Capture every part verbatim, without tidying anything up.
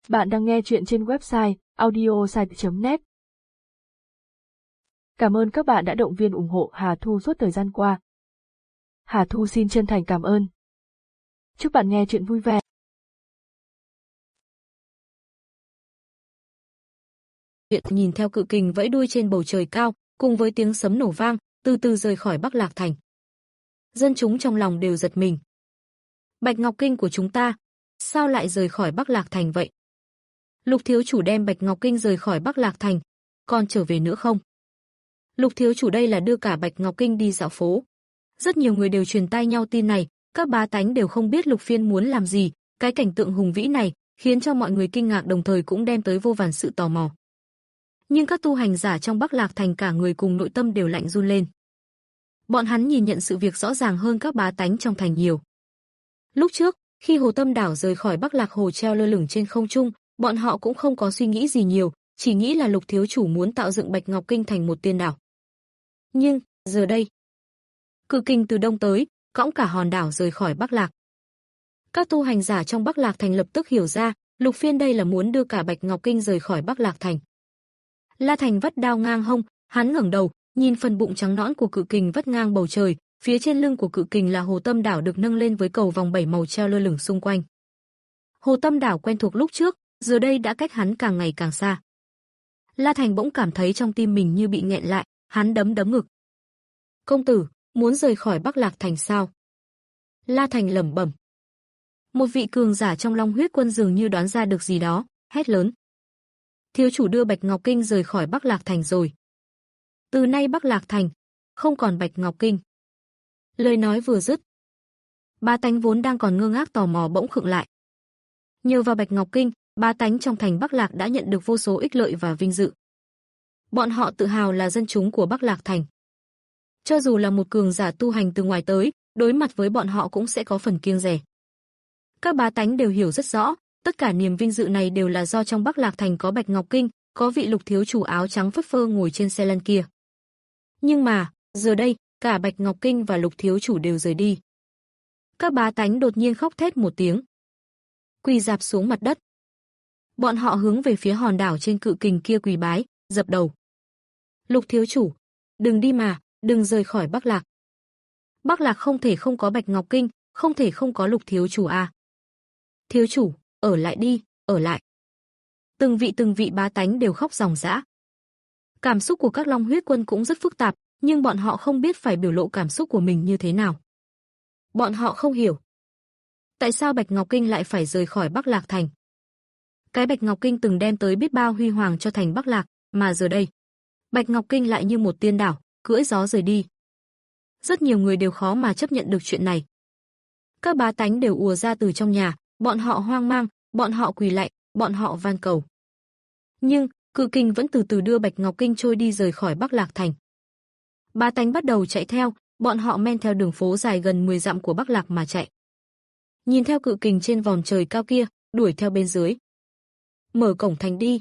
Bạn đang nghe chuyện trên website audiosite chấm net. Cảm ơn các bạn đã động viên ủng hộ Hà Thu suốt thời gian qua. Hà Thu xin chân thành cảm ơn. Chúc bạn nghe chuyện vui vẻ. Huyện nhìn theo cự kình vẫy đuôi trên bầu trời cao, cùng với tiếng sấm nổ vang, từ từ rời khỏi Bắc Lạc Thành. Dân chúng trong lòng đều giật mình. Bạch Ngọc Kinh của chúng ta, sao lại rời khỏi Bắc Lạc Thành vậy? Lục thiếu chủ đem Bạch Ngọc Kinh rời khỏi Bắc Lạc Thành, còn trở về nữa không? Lục thiếu chủ đây là đưa cả Bạch Ngọc Kinh đi dạo phố. Rất nhiều người đều truyền tai nhau tin này, các bá tánh đều không biết Lục Phiên muốn làm gì, cái cảnh tượng hùng vĩ này khiến cho mọi người kinh ngạc, đồng thời cũng đem tới vô vàn sự tò mò. Nhưng các tu hành giả trong Bắc Lạc Thành cả người cùng nội tâm đều lạnh run lên. Bọn hắn nhìn nhận sự việc rõ ràng hơn các bá tánh trong thành nhiều. Lúc trước, khi Hồ Tâm Đảo rời khỏi Bắc Lạc Hồ treo lơ lửng trên không trung, bọn họ cũng không có suy nghĩ gì nhiều, chỉ nghĩ là Lục thiếu chủ muốn tạo dựng Bạch Ngọc Kinh thành một tiên đảo. Nhưng, giờ đây, cự kình từ đông tới, cõng cả hòn đảo rời khỏi Bắc Lạc. Các tu hành giả trong Bắc Lạc Thành lập tức hiểu ra, Lục Phiên đây là muốn đưa cả Bạch Ngọc Kinh rời khỏi Bắc Lạc Thành. La Thành vắt đao ngang hông, hắn ngẩng đầu, nhìn phần bụng trắng nõn của cự kình vắt ngang bầu trời, phía trên lưng của cự kình là Hồ Tâm Đảo được nâng lên với cầu vòng bảy màu treo lơ lửng xung quanh. Hồ Tâm Đảo quen thuộc lúc trước, giờ đây đã cách hắn càng ngày càng xa. La Thành bỗng cảm thấy trong tim mình như bị nghẹn lại, hắn đấm đấm ngực. "Công tử, muốn rời khỏi Bắc Lạc Thành sao?" La Thành lẩm bẩm. Một vị cường giả trong Long Huyết Quân dường như đoán ra được gì đó, hét lớn. "Thiếu chủ đưa Bạch Ngọc Kinh rời khỏi Bắc Lạc Thành rồi. Từ nay Bắc Lạc Thành không còn Bạch Ngọc Kinh." Lời nói vừa dứt, bá tánh vốn đang còn ngơ ngác tò mò bỗng khựng lại. Nhờ vào Bạch Ngọc Kinh, bá tánh trong thành Bắc Lạc đã nhận được vô số ích lợi và vinh dự. Bọn họ tự hào là dân chúng của Bắc Lạc Thành. Cho dù là một cường giả tu hành từ ngoài tới, đối mặt với bọn họ cũng sẽ có phần kiêng dè. Các bá tánh đều hiểu rất rõ, tất cả niềm vinh dự này đều là do trong Bắc Lạc Thành có Bạch Ngọc Kinh, có vị Lục thiếu chủ áo trắng phất phơ ngồi trên xe lăn kia. Nhưng mà, giờ đây, cả Bạch Ngọc Kinh và Lục thiếu chủ đều rời đi. Các bá tánh đột nhiên khóc thét một tiếng, quỳ rạp xuống mặt đất. Bọn họ hướng về phía hòn đảo trên cự kình kia quỳ bái, dập đầu. "Lục thiếu chủ, đừng đi mà, đừng rời khỏi Bắc Lạc. Bắc Lạc không thể không có Bạch Ngọc Kinh, không thể không có Lục thiếu chủ à. Thiếu chủ, ở lại đi, ở lại." Từng vị từng vị bá tánh đều khóc ròng rã. Cảm xúc của các Long Huyết Quân cũng rất phức tạp, nhưng bọn họ không biết phải biểu lộ cảm xúc của mình như thế nào. Bọn họ không hiểu tại sao Bạch Ngọc Kinh lại phải rời khỏi Bắc Lạc Thành. Cái Bạch Ngọc Kinh từng đem tới biết bao huy hoàng cho thành Bắc Lạc, mà giờ đây, Bạch Ngọc Kinh lại như một tiên đảo, cưỡi gió rời đi. Rất nhiều người đều khó mà chấp nhận được chuyện này. Các bá tánh đều ùa ra từ trong nhà, bọn họ hoang mang, bọn họ quỳ lạy, bọn họ van cầu. Nhưng, cự kình vẫn từ từ đưa Bạch Ngọc Kinh trôi đi rời khỏi Bắc Lạc Thành. Bá tánh bắt đầu chạy theo, bọn họ men theo đường phố dài gần mười dặm của Bắc Lạc mà chạy. Nhìn theo cự kình trên vòm trời cao kia, đuổi theo bên dưới. "Mở cổng thành đi."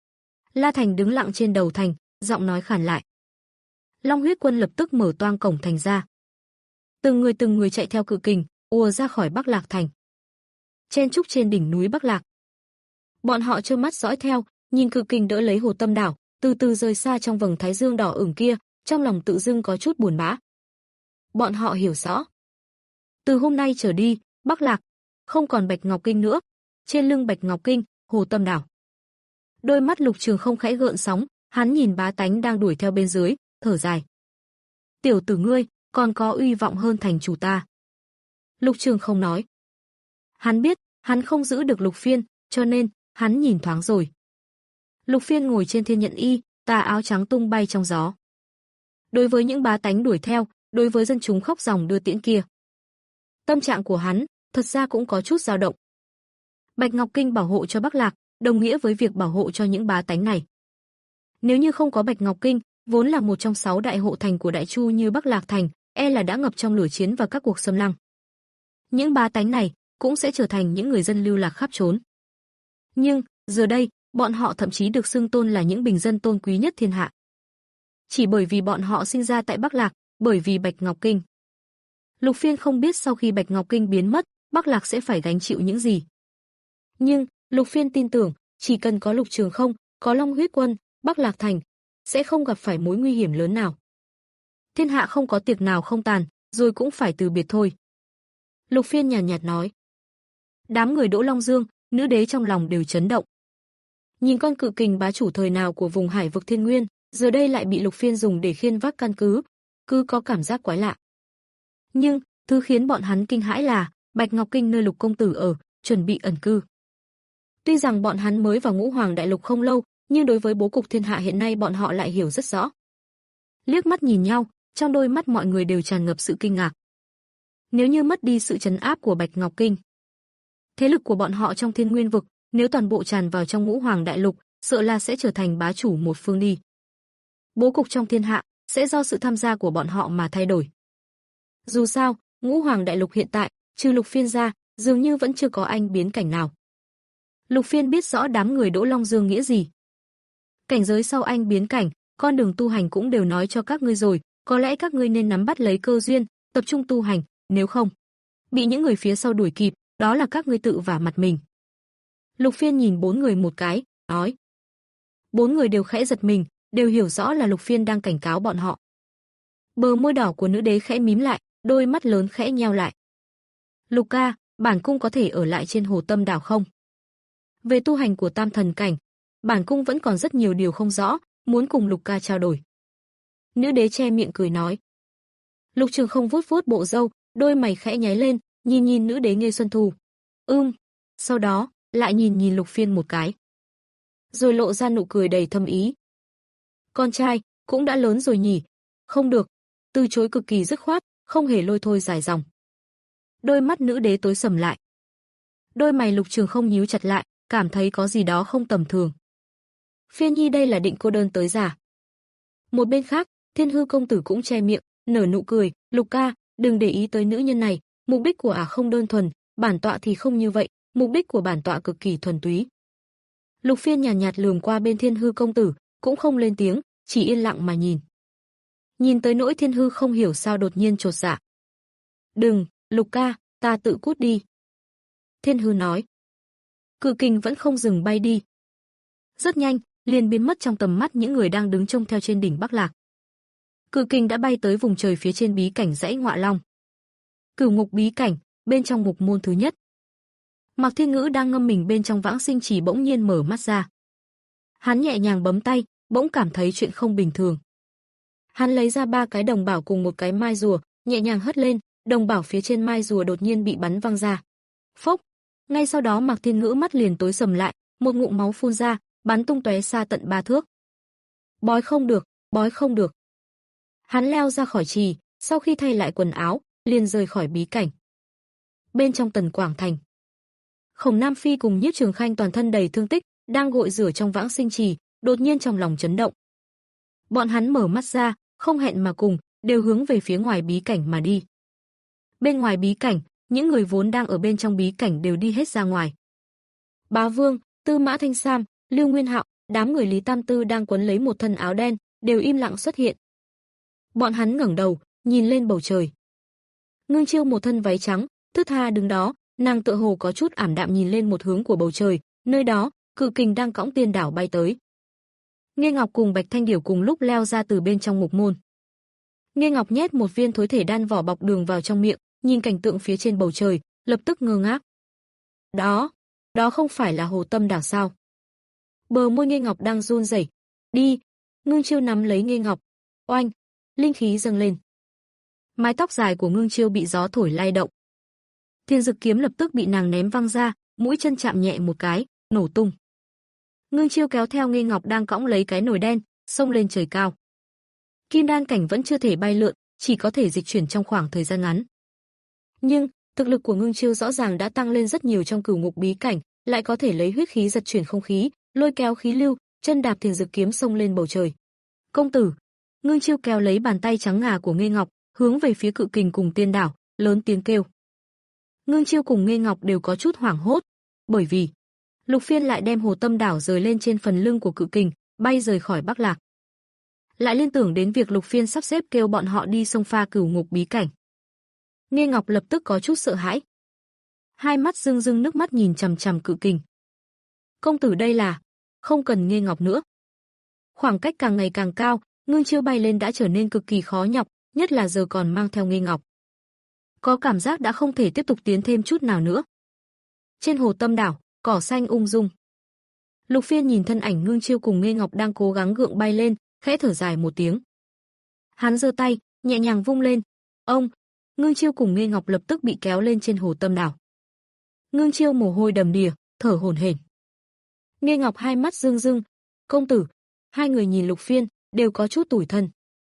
La Thành đứng lặng trên đầu thành, giọng nói khàn lại. Long Huyết Quân lập tức mở toang cổng thành ra. Từng người từng người chạy theo cự kình, ùa ra khỏi Bắc Lạc Thành. Chen trúc trên đỉnh núi Bắc Lạc. Bọn họ trơ mắt dõi theo, nhìn cự kình đỡ lấy Hồ Tâm Đảo, từ từ rời xa trong vầng thái dương đỏ ửng kia, trong lòng tự dưng có chút buồn bã. Bọn họ hiểu rõ. Từ hôm nay trở đi, Bắc Lạc không còn Bạch Ngọc Kinh nữa, trên lưng Bạch Ngọc Kinh, Hồ Tâm Đảo. Đôi mắt Lục Trường không khẽ gợn sóng, hắn nhìn bá tánh đang đuổi theo bên dưới, thở dài. "Tiểu tử ngươi, còn có uy vọng hơn thành chủ ta." Lục Trường không nói. Hắn biết, hắn không giữ được Lục Phiên, cho nên, hắn nhìn thoáng rồi. Lục Phiên ngồi trên thiên nhận y, tà áo trắng tung bay trong gió. Đối với những bá tánh đuổi theo, đối với dân chúng khóc ròng đưa tiễn kia, tâm trạng của hắn, thật ra cũng có chút dao động. Bạch Ngọc Kinh bảo hộ cho Bắc Lạc, đồng nghĩa với việc bảo hộ cho những bá tánh này. Nếu như không có Bạch Ngọc Kinh, vốn là một trong sáu đại hộ thành của Đại Chu như Bắc Lạc Thành, e là đã ngập trong lửa chiến và các cuộc xâm lăng. Những bá tánh này cũng sẽ trở thành những người dân lưu lạc khắp trốn. Nhưng, giờ đây, bọn họ thậm chí được xưng tôn là những bình dân tôn quý nhất thiên hạ. Chỉ bởi vì bọn họ sinh ra tại Bắc Lạc, bởi vì Bạch Ngọc Kinh. Lục Phiên không biết sau khi Bạch Ngọc Kinh biến mất, Bắc Lạc sẽ phải gánh chịu những gì. Nhưng, Lục Phiên tin tưởng, chỉ cần có Lục Trường Không, có Long Huyết Quân, Bắc Lạc Thành, sẽ không gặp phải mối nguy hiểm lớn nào. Thiên hạ không có tiệc nào không tàn, rồi cũng phải từ biệt thôi. Lục Phiên nhàn nhạt nói. Đám người Đỗ Long Dương, nữ đế trong lòng đều chấn động. Nhìn con cự kình bá chủ thời nào của vùng hải vực Thiên Nguyên, giờ đây lại bị Lục Phiên dùng để khiên vác căn cứ, cứ có cảm giác quái lạ. Nhưng, thứ khiến bọn hắn kinh hãi là, Bạch Ngọc Kinh nơi Lục công tử ở, chuẩn bị ẩn cư. Tuy rằng bọn hắn mới vào Ngũ Hoàng Đại Lục không lâu, nhưng đối với bố cục thiên hạ hiện nay bọn họ lại hiểu rất rõ. Liếc mắt nhìn nhau, trong đôi mắt mọi người đều tràn ngập sự kinh ngạc. Nếu như mất đi sự trấn áp của Bạch Ngọc Kinh, thế lực của bọn họ trong Thiên Nguyên vực, nếu toàn bộ tràn vào trong Ngũ Hoàng Đại Lục, sợ là sẽ trở thành bá chủ một phương đi. Bố cục trong thiên hạ sẽ do sự tham gia của bọn họ mà thay đổi. Dù sao, Ngũ Hoàng Đại Lục hiện tại, trừ Lục Phiên ra, dường như vẫn chưa có anh biến cảnh nào. Lục Phiên biết rõ đám người Đỗ Long Dương nghĩa gì. Cảnh giới sau anh biến cảnh, con đường tu hành cũng đều nói cho các ngươi rồi, có lẽ các ngươi nên nắm bắt lấy cơ duyên, tập trung tu hành, nếu không, bị những người phía sau đuổi kịp, đó là các ngươi tự vả mặt mình. Lục Phiên nhìn bốn người một cái, nói. Bốn người đều khẽ giật mình, đều hiểu rõ là Lục Phiên đang cảnh cáo bọn họ. Bờ môi đỏ của nữ đế khẽ mím lại, đôi mắt lớn khẽ nheo lại. Lục ca, bản cung có thể ở lại trên Hồ Tâm đảo không? Về tu hành của tam thần cảnh, bản cung vẫn còn rất nhiều điều không rõ, muốn cùng Lục ca trao đổi. Nữ đế che miệng cười nói. Lục Trường Không vuốt vuốt bộ râu, đôi mày khẽ nháy lên, nhìn nhìn nữ đế Nghê Xuân Thu. Ưm, sau đó, lại nhìn nhìn Lục Phiên một cái. Rồi lộ ra nụ cười đầy thâm ý. Con trai, cũng đã lớn rồi nhỉ? Không được, từ chối cực kỳ dứt khoát, không hề lôi thôi dài dòng. Đôi mắt nữ đế tối sầm lại. Đôi mày Lục Trường Không nhíu chặt lại, cảm thấy có gì đó không tầm thường. Phiên nhi đây là định cô đơn tới già. Một bên khác, Thiên Hư công tử cũng che miệng, nở nụ cười, Lục ca, đừng để ý tới nữ nhân này, mục đích của ả không đơn thuần, bản tọa thì không như vậy, mục đích của bản tọa cực kỳ thuần túy. Lục Phiên nhàn nhạt, nhạt lườm qua bên Thiên Hư công tử, cũng không lên tiếng, chỉ yên lặng mà nhìn. Nhìn tới nỗi Thiên Hư không hiểu sao đột nhiên chột dạ. Đừng, Lục ca, ta tự cút đi. Thiên Hư nói. Cự kình vẫn không dừng bay đi. Rất nhanh, liền biến mất trong tầm mắt những người đang đứng trông theo trên đỉnh Bắc Lạc. Cự kình đã bay tới vùng trời phía trên bí cảnh dãy Ngọa Long. Cửu ngục bí cảnh, bên trong ngục môn thứ nhất. Mạc Thiên Ngữ đang ngâm mình bên trong vãng sinh chỉ bỗng nhiên mở mắt ra. Hắn nhẹ nhàng bấm tay, bỗng cảm thấy chuyện không bình thường. Hắn lấy ra ba cái đồng bảo cùng một cái mai rùa, nhẹ nhàng hất lên, đồng bảo phía trên mai rùa đột nhiên bị bắn văng ra. Phốc! Ngay sau đó Mạc Thiên Ngữ mắt liền tối sầm lại, một ngụm máu phun ra, bắn tung tóe xa tận ba thước. Bói không được, bói không được. Hắn leo ra khỏi trì, sau khi thay lại quần áo, liền rời khỏi bí cảnh. Bên trong Tần Quảng Thành, Khổng Nam Phi cùng Nhiếp Trường Khanh toàn thân đầy thương tích, đang gội rửa trong vãng sinh trì, đột nhiên trong lòng chấn động. Bọn hắn mở mắt ra, không hẹn mà cùng, đều hướng về phía ngoài bí cảnh mà đi. Bên ngoài bí cảnh, những người vốn đang ở bên trong bí cảnh đều đi hết ra ngoài. Bá Vương, Tư Mã Thanh Sam, Lưu Nguyên Hạo, đám người Lý Tam Tư đang quấn lấy một thân áo đen, đều im lặng xuất hiện. Bọn hắn ngẩng đầu, nhìn lên bầu trời. Ngưng Chiêu một thân váy trắng, thướt tha đứng đó, nàng tựa hồ có chút ảm đạm nhìn lên một hướng của bầu trời, nơi đó, cự kình đang cõng tiên đảo bay tới. Nghê Ngọc cùng Bạch Thanh Điểu cùng lúc leo ra từ bên trong ngục môn. Nghê Ngọc nhét một viên thối thể đan vỏ bọc đường vào trong miệng, nhìn cảnh tượng phía trên bầu trời, lập tức ngơ ngác. Đó, đó không phải là Hồ Tâm đảo sao? Bờ môi Nghê Ngọc đang run rẩy. Đi, Ngưng Chiêu nắm lấy Nghê Ngọc. Oanh, linh khí dâng lên. Mái tóc dài của Ngưng Chiêu bị gió thổi lay động. Thiên Dực kiếm lập tức bị nàng ném văng ra, mũi chân chạm nhẹ một cái, nổ tung. Ngưng Chiêu kéo theo Nghê Ngọc đang cõng lấy cái nồi đen, xông lên trời cao. Kim đan cảnh vẫn chưa thể bay lượn, chỉ có thể dịch chuyển trong khoảng thời gian ngắn. Nhưng, thực lực của Ngưng Chiêu rõ ràng đã tăng lên rất nhiều trong cửu ngục bí cảnh, lại có thể lấy huyết khí giật chuyển không khí, lôi kéo khí lưu, chân đạp Thiên Dực kiếm xông lên bầu trời. Công tử! Ngưng Chiêu kéo lấy bàn tay trắng ngà của Nghê Ngọc, hướng về phía cự kình cùng tiên đảo, lớn tiếng kêu. Ngưng Chiêu cùng Nghê Ngọc đều có chút hoảng hốt, bởi vì Lục Phiên lại đem Hồ Tâm đảo rời lên trên phần lưng của cự kình, bay rời khỏi Bắc Lạc. Lại liên tưởng đến việc Lục Phiên sắp xếp kêu bọn họ đi xông pha cửu ngục bí cảnh. Nghê Ngọc lập tức có chút sợ hãi. Hai mắt rưng rưng nước mắt nhìn chằm chằm cự kình. Công tử đây là... Không cần Nghê Ngọc nữa. Khoảng cách càng ngày càng cao, Ngưng Chiêu bay lên đã trở nên cực kỳ khó nhọc, nhất là giờ còn mang theo Nghê Ngọc. Có cảm giác đã không thể tiếp tục tiến thêm chút nào nữa. Trên hồ Tâm đảo, cỏ xanh ung dung. Lục Phiên nhìn thân ảnh Ngưng Chiêu cùng Nghê Ngọc đang cố gắng gượng bay lên, khẽ thở dài một tiếng. Hắn giơ tay, nhẹ nhàng vung lên. Ông, Ngưng Chiêu cùng Nghê Ngọc lập tức bị kéo lên trên hồ Tâm đảo. Ngưng Chiêu mồ hôi đầm đìa, thở hổn hển. Nghê Ngọc hai mắt rưng rưng. Công tử, hai người nhìn Lục Phiên, đều có chút tủi thân.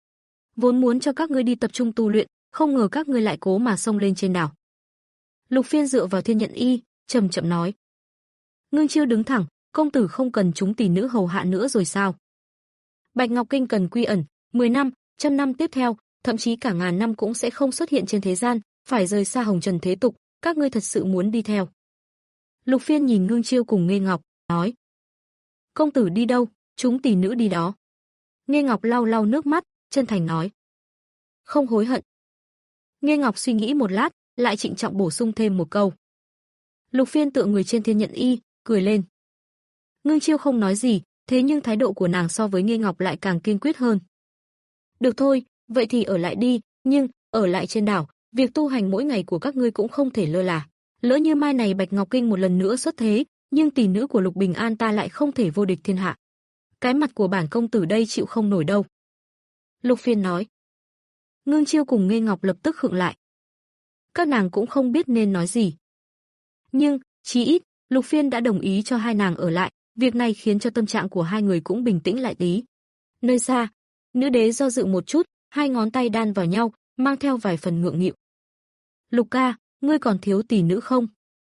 Vốn muốn cho các ngươi đi tập trung tu luyện, không ngờ các ngươi lại cố mà xông lên trên đảo. Lục Phiên dựa vào Thiên Nhận Y, chậm chậm nói. Ngưng Chiêu đứng thẳng, công tử không cần chúng tỷ nữ hầu hạ nữa rồi sao? Bạch Ngọc Kinh cần quy ẩn, mười năm, trăm năm tiếp theo, thậm chí cả ngàn năm cũng sẽ không xuất hiện trên thế gian, phải rời xa hồng trần thế tục, các ngươi thật sự muốn đi theo. Lục Phiên nhìn Ngưng Chiêu cùng Nghê Ngọc, nói. Công tử đi đâu, chúng tỷ nữ đi đó. Nghê Ngọc lau lau nước mắt, chân thành nói. Không hối hận. Nghê Ngọc suy nghĩ một lát, lại trịnh trọng bổ sung thêm một câu. Lục Phiên tựa người trên Thiên Nhận Y, cười lên. Ngưng Chiêu không nói gì, thế nhưng thái độ của nàng so với Nghê Ngọc lại càng kiên quyết hơn. Được thôi, vậy thì ở lại đi, nhưng, ở lại trên đảo, việc tu hành mỗi ngày của các ngươi cũng không thể lơ là. Lỡ như mai này Bạch Ngọc Kinh một lần nữa xuất thế, nhưng tỷ nữ của Lục Bình An ta lại không thể vô địch thiên hạ. Cái mặt của bản công tử đây chịu không nổi đâu. Lục Phiên nói. Ngưng Chiêu cùng Nghê Ngọc lập tức khựng lại. Các nàng cũng không biết nên nói gì. Nhưng, chí ít, Lục Phiên đã đồng ý cho hai nàng ở lại, việc này khiến cho tâm trạng của hai người cũng bình tĩnh lại tí. Nơi xa, nữ đế do dự một chút, hai ngón tay đan vào nhau, mang theo vài phần ngượng nghịu. Lục ca, ngươi còn thiếu tỷ nữ không?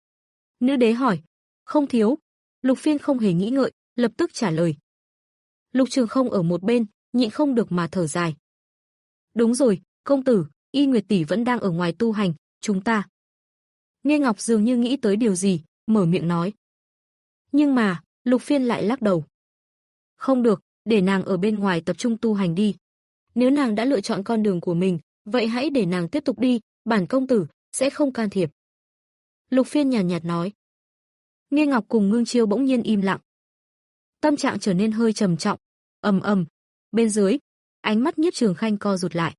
Nữ đế hỏi. Không thiếu. Lục Phiên không hề nghĩ ngợi, lập tức trả lời. Lục Trường Không ở một bên, nhịn không được mà thở dài. Đúng rồi, công tử, Y Nguyệt tỷ vẫn đang ở ngoài tu hành, chúng ta. Nghê Ngọc dường như nghĩ tới điều gì, mở miệng nói. Nhưng mà, Lục Phiên lại lắc đầu. Không được, để nàng ở bên ngoài tập trung tu hành đi. Nếu nàng đã lựa chọn con đường của mình, vậy hãy để nàng tiếp tục đi, bản công tử sẽ không can thiệp. Lục Phiên nhàn nhạt nói. Nghê Ngọc cùng Ngưng Chiêu bỗng nhiên im lặng. Tâm trạng trở nên hơi trầm trọng. Ầm ầm, bên dưới, ánh mắt Nhiếp Trường Khanh co rụt lại.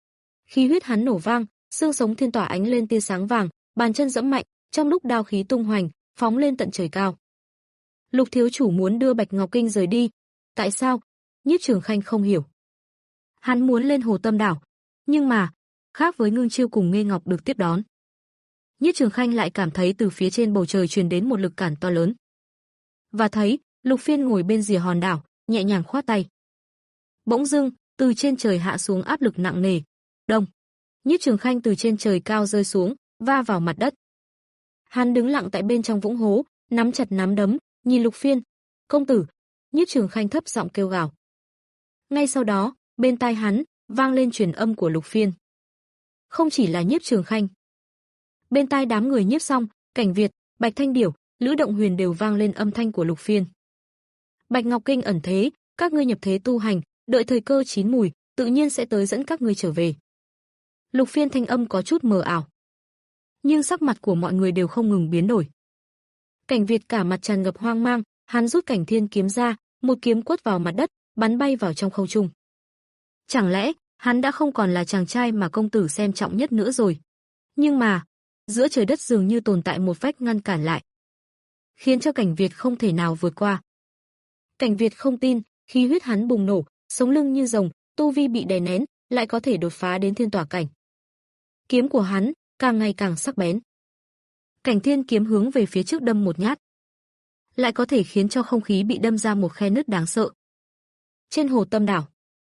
Khí huyết hắn nổ vang, xương sống thiên tỏa ánh lên tia sáng vàng, bàn chân giẫm mạnh, trong lúc đao khí tung hoành, phóng lên tận trời cao. Lục thiếu chủ muốn đưa Bạch Ngọc Kinh rời đi. Tại sao? Nhiếp Trường Khanh không hiểu. Hắn muốn lên hồ Tâm đảo, nhưng mà, khác với Ngưng Chiêu cùng Nghê Ngọc được tiếp đón. Nhiếp Trường Khanh lại cảm thấy từ phía trên bầu trời truyền đến một lực cản to lớn. Và thấy, Lục Phiên ngồi bên rìa hòn đảo, nhẹ nhàng khoát tay. Bỗng dưng, từ trên trời hạ xuống áp lực nặng nề. Đông. Nhiếp Trường Khanh từ trên trời cao rơi xuống, va vào mặt đất. Hắn đứng lặng tại bên trong vũng hố, nắm chặt nắm đấm, nhìn Lục Phiên. Công tử. Nhiếp Trường Khanh thấp giọng kêu gào. Ngay sau đó, bên tai hắn, vang lên truyền âm của Lục Phiên. Không chỉ là Nhiếp Trường Khanh. Bên tai đám người Nhiếp Song, Cảnh Việt, Bạch Thanh Điểu, Lữ Động Huyền đều vang lên âm thanh của Lục Phiên. Bạch Ngọc Kinh ẩn thế, các ngươi nhập thế tu hành, đợi thời cơ chín mùi, tự nhiên sẽ tới dẫn các ngươi trở về. Lục Phiên thanh âm có chút mờ ảo, nhưng sắc mặt của mọi người đều không ngừng biến đổi. Cảnh Việt cả mặt tràn ngập hoang mang, hắn rút Cảnh Thiên kiếm ra, một kiếm quất vào mặt đất, bắn bay vào trong không trung. Chẳng lẽ hắn đã không còn là chàng trai mà công tử xem trọng nhất nữa rồi? Nhưng mà, giữa trời đất dường như tồn tại một vách ngăn cản lại, khiến cho Cảnh Việt không thể nào vượt qua. Cảnh Việt không tin, khí huyết hắn bùng nổ, sống lưng như rồng, tu vi bị đè nén, lại có thể đột phá đến thiên tỏa cảnh. Kiếm của hắn càng ngày càng sắc bén. Cảnh Thiên kiếm hướng về phía trước đâm một nhát, lại có thể khiến cho không khí bị đâm ra một khe nứt đáng sợ. Trên hồ Tâm đảo,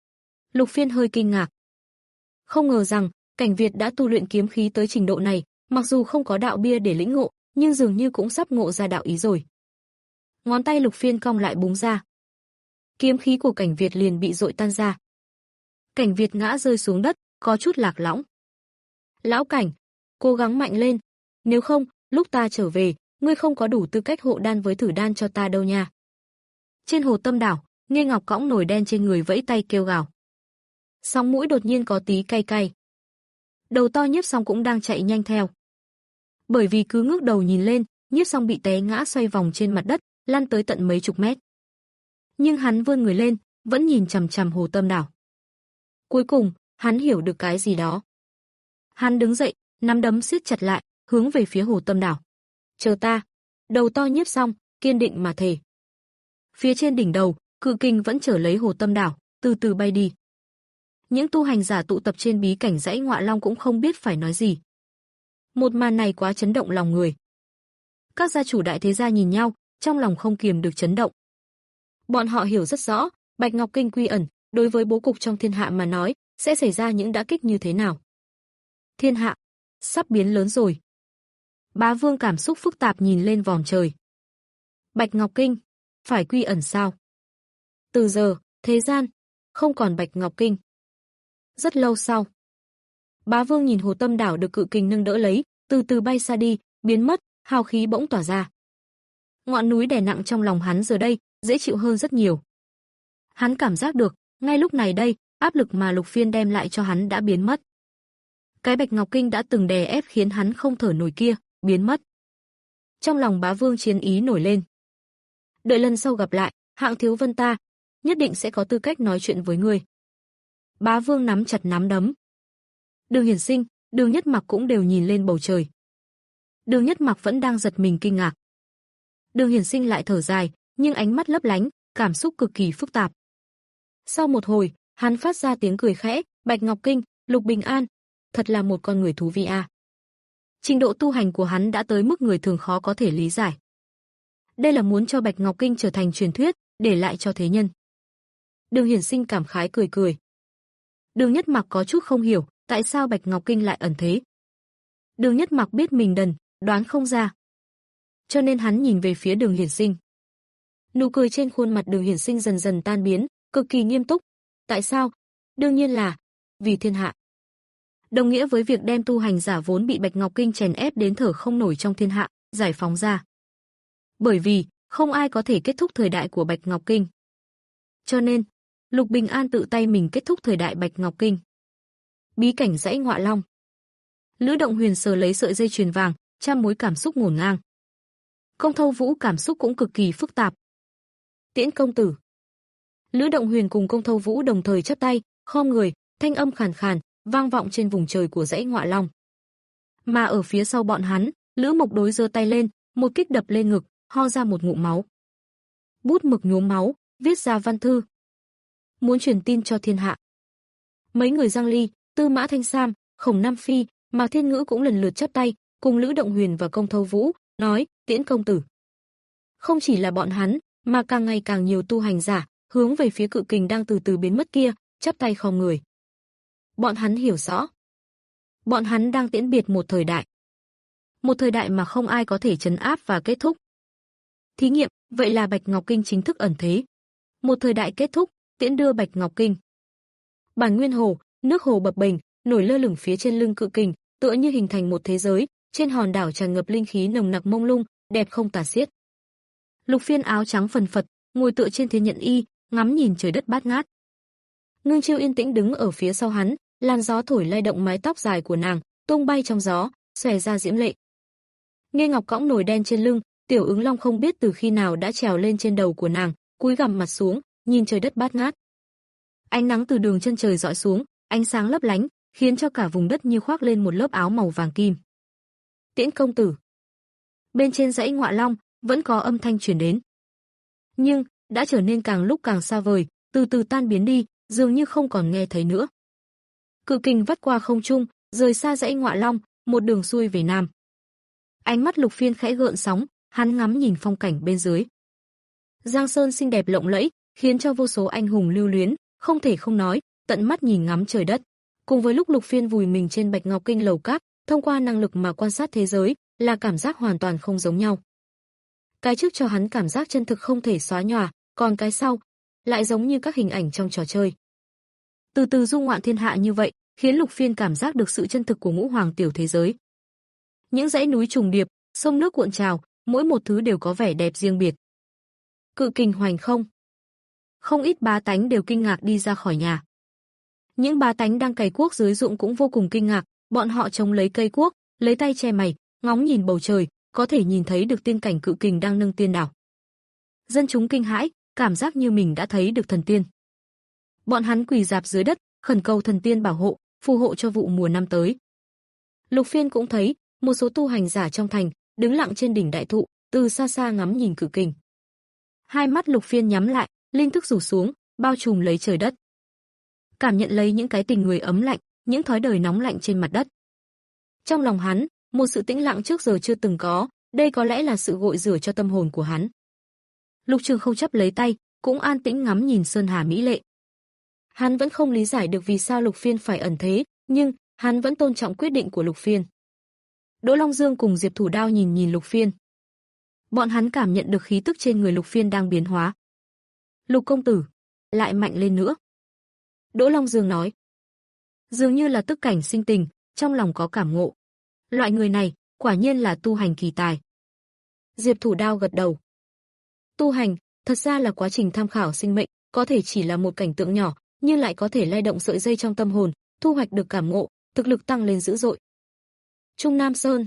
Lục Phiên hơi kinh ngạc. Không ngờ rằng, Cảnh Việt đã tu luyện kiếm khí tới trình độ này, mặc dù không có đạo bia để lĩnh ngộ, nhưng dường như cũng sắp ngộ ra đạo ý rồi. Ngón tay Lục Phiên cong lại búng ra. Kiếm khí của Cảnh Việt liền bị dội tan ra. Cảnh Việt ngã rơi xuống đất, có chút lạc lõng. Lão Cảnh, cố gắng mạnh lên, nếu không, lúc ta trở về, ngươi không có đủ tư cách hộ đan với thử đan cho ta đâu nha. Trên hồ Tâm đảo, Nghê Ngọc cõng nồi đen trên người vẫy tay kêu gào. Sóng mũi đột nhiên có tí cay cay. Đầu to Nhiếp Song cũng đang chạy nhanh theo. Bởi vì cứ ngước đầu nhìn lên, Nhiếp Song bị té ngã xoay vòng trên mặt đất, lăn tới tận mấy chục mét. Nhưng hắn vươn người lên, vẫn nhìn chằm chằm Hồ Tâm Đảo. Cuối cùng, hắn hiểu được cái gì đó. Hắn đứng dậy, nắm đấm siết chặt lại, hướng về phía Hồ Tâm Đảo. Chờ ta. Đầu to nhiếp xong, kiên định mà thề. Phía trên đỉnh đầu, cự kình vẫn chở lấy Hồ Tâm Đảo, từ từ bay đi. Những tu hành giả tụ tập trên bí cảnh dãy Ngọa Long cũng không biết phải nói gì. Một màn này quá chấn động lòng người. Các gia chủ đại thế gia nhìn nhau, trong lòng không kiềm được chấn động. Bọn họ hiểu rất rõ, Bạch Ngọc Kinh quy ẩn, đối với bố cục trong thiên hạ mà nói, sẽ xảy ra những đả kích như thế nào. Thiên hạ sắp biến lớn rồi. Bá Vương cảm xúc phức tạp nhìn lên vòm trời. Bạch Ngọc Kinh, phải quy ẩn sao? Từ giờ, thế gian không còn Bạch Ngọc Kinh. Rất lâu sau, Bá Vương nhìn Hồ Tâm Đảo được cự kình nâng đỡ lấy, từ từ bay xa đi, biến mất, hào khí bỗng tỏa ra. Ngọn núi đè nặng trong lòng hắn giờ đây dễ chịu hơn rất nhiều. Hắn cảm giác được, ngay lúc này đây, áp lực mà Lục Phiên đem lại cho hắn đã biến mất. Cái Bạch Ngọc Kinh đã từng đè ép khiến hắn không thở nổi kia, biến mất. Trong lòng Bá Vương chiến ý nổi lên. Đợi lần sau gặp lại, Hạng Thiếu Vân ta nhất định sẽ có tư cách nói chuyện với ngươi. Bá Vương nắm chặt nắm đấm. Đường Hiển Sinh, Đường Nhất Mặc cũng đều nhìn lên bầu trời. Đường Nhất Mặc vẫn đang giật mình kinh ngạc. Đường Hiển Sinh lại thở dài, nhưng ánh mắt lấp lánh, cảm xúc cực kỳ phức tạp. Sau một hồi, hắn phát ra tiếng cười khẽ, Bạch Ngọc Kinh, Lục Bình An, thật là một con người thú vị a. Trình độ tu hành của hắn đã tới mức người thường khó có thể lý giải. Đây là muốn cho Bạch Ngọc Kinh trở thành truyền thuyết, để lại cho thế nhân. Đường Hiển Sinh cảm khái cười cười. Đường Nhất Mặc có chút không hiểu, tại sao Bạch Ngọc Kinh lại ẩn thế. Đường Nhất Mặc biết mình đần, đoán không ra. Cho nên hắn nhìn về phía Đường Hiển Sinh. Nụ cười trên khuôn mặt Đường Hiển Sinh dần dần tan biến, cực kỳ nghiêm túc. Tại sao? Đương nhiên là vì thiên hạ. Đồng nghĩa với việc đem tu hành giả vốn bị Bạch Ngọc Kinh chèn ép đến thở không nổi trong thiên hạ, giải phóng ra. Bởi vì, không ai có thể kết thúc thời đại của Bạch Ngọc Kinh. Cho nên, Lục Bình An tự tay mình kết thúc thời đại Bạch Ngọc Kinh. Bí cảnh dãy Ngọa Long. Lữ Động Huyền sờ lấy sợi dây chuyền vàng, trăm mối cảm xúc ngổn ngang. Công Thâu Vũ cảm xúc cũng cực kỳ phức tạp. Tiễn công tử. Lữ Động Huyền cùng Công Thâu Vũ đồng thời chắp tay, khom người, thanh âm khàn khàn, vang vọng trên vùng trời của dãy Ngọa Long. Mà ở phía sau bọn hắn, Lữ Mộc Đối giơ tay lên, một kích đập lên ngực, ho ra một ngụm máu. Bút mực nhuốm máu, viết ra văn thư. Muốn truyền tin cho thiên hạ. Mấy người Giang Ly, Tư Mã Thanh Sam, Khổng Nam Phi, Mạc Thiên Ngữ cũng lần lượt chắp tay, cùng Lữ Động Huyền và Công Thâu Vũ, nói, tiễn công tử. Không chỉ là bọn hắn, mà càng ngày càng nhiều tu hành giả, hướng về phía cự kình đang từ từ biến mất kia, chắp tay khom người. Bọn hắn hiểu rõ. Bọn hắn đang tiễn biệt một thời đại. Một thời đại mà không ai có thể trấn áp và kết thúc. Thí nghiệm, vậy là Bạch Ngọc Kinh chính thức ẩn thế. Một thời đại kết thúc, tiễn đưa Bạch Ngọc Kinh. Bản Nguyên Hồ, nước hồ bập bềnh, nổi lơ lửng phía trên lưng cự kình, tựa như hình thành một thế giới, trên hòn đảo tràn ngập linh khí nồng nặc mông lung, đẹp không tả xiết. Lục Phiên áo trắng phần phật, ngồi tựa trên thiên nhận y, ngắm nhìn trời đất bát ngát. Ngưng Chiêu yên tĩnh đứng ở phía sau hắn, làn gió thổi lay động mái tóc dài của nàng, tung bay trong gió, xòe ra diễm lệ. Nghe Ngọc cõng nồi đen trên lưng, Tiểu Ứng Long không biết từ khi nào đã trèo lên trên đầu của nàng, cúi gằm mặt xuống, nhìn trời đất bát ngát. Ánh nắng từ đường chân trời rọi xuống, ánh sáng lấp lánh, khiến cho cả vùng đất như khoác lên một lớp áo màu vàng kim. Tiễn công tử. Bên trên dãy Ngọa Long vẫn có âm thanh truyền đến, nhưng đã trở nên càng lúc càng xa vời, từ từ tan biến đi, dường như không còn nghe thấy nữa. Cự kình vắt qua không trung, rời xa dãy Ngọa Long, một đường xuôi về nam. Ánh mắt Lục Phiên khẽ gợn sóng, hắn ngắm nhìn phong cảnh bên dưới. Giang sơn xinh đẹp lộng lẫy, khiến cho vô số anh hùng lưu luyến, không thể không nói, tận mắt nhìn ngắm trời đất. Cùng với lúc Lục Phiên vùi mình trên Bạch Ngọc Kinh lầu cát, thông qua năng lực mà quan sát thế giới, là cảm giác hoàn toàn không giống nhau. Cái trước cho hắn cảm giác chân thực không thể xóa nhòa, còn cái sau lại giống như các hình ảnh trong trò chơi. Từ từ du ngoạn thiên hạ như vậy, khiến Lục Phiên cảm giác được sự chân thực của ngũ hoàng tiểu thế giới. Những dãy núi trùng điệp, sông nước cuộn trào, mỗi một thứ đều có vẻ đẹp riêng biệt. Cự kình hoành không. Không ít bá tánh đều kinh ngạc đi ra khỏi nhà. Những bá tánh đang cày cuốc dưới ruộng cũng vô cùng kinh ngạc, bọn họ chống lấy cây cuốc, lấy tay che mày, ngóng nhìn bầu trời, có thể nhìn thấy được tiên cảnh cự kình đang nâng tiên đảo. Dân chúng kinh hãi, cảm giác như mình đã thấy được thần tiên. Bọn hắn quỳ rạp dưới đất, khẩn cầu thần tiên bảo hộ, phù hộ cho vụ mùa năm tới. Lục Phiên cũng thấy một số tu hành giả trong thành đứng lặng trên đỉnh đại thụ, từ xa xa ngắm nhìn cự kình. Hai mắt Lục Phiên nhắm lại, linh thức rủ xuống, bao trùm lấy trời đất. Cảm nhận lấy những cái tình người ấm lạnh, những thói đời nóng lạnh trên mặt đất. Trong lòng hắn, một sự tĩnh lặng trước giờ chưa từng có, đây có lẽ là sự gội rửa cho tâm hồn của hắn. Lục Trường không chấp lấy tay, cũng an tĩnh ngắm nhìn sơn hà mỹ lệ. Hắn vẫn không lý giải được vì sao Lục Phiên phải ẩn thế, nhưng hắn vẫn tôn trọng quyết định của Lục Phiên. Đỗ Long Dương cùng Diệp Thủ Đao nhìn nhìn Lục Phiên. Bọn hắn cảm nhận được khí tức trên người Lục Phiên đang biến hóa. Lục công tử, lại mạnh lên nữa. Đỗ Long Dương nói. Dường như là tức cảnh sinh tình, trong lòng có cảm ngộ. Loại người này, quả nhiên là tu hành kỳ tài. Diệp Thủ Đao gật đầu. Tu hành, thật ra là quá trình tham khảo sinh mệnh, có thể chỉ là một cảnh tượng nhỏ, nhưng lại có thể lay động sợi dây trong tâm hồn, thu hoạch được cảm ngộ, thực lực tăng lên dữ dội. Trung Nam Sơn.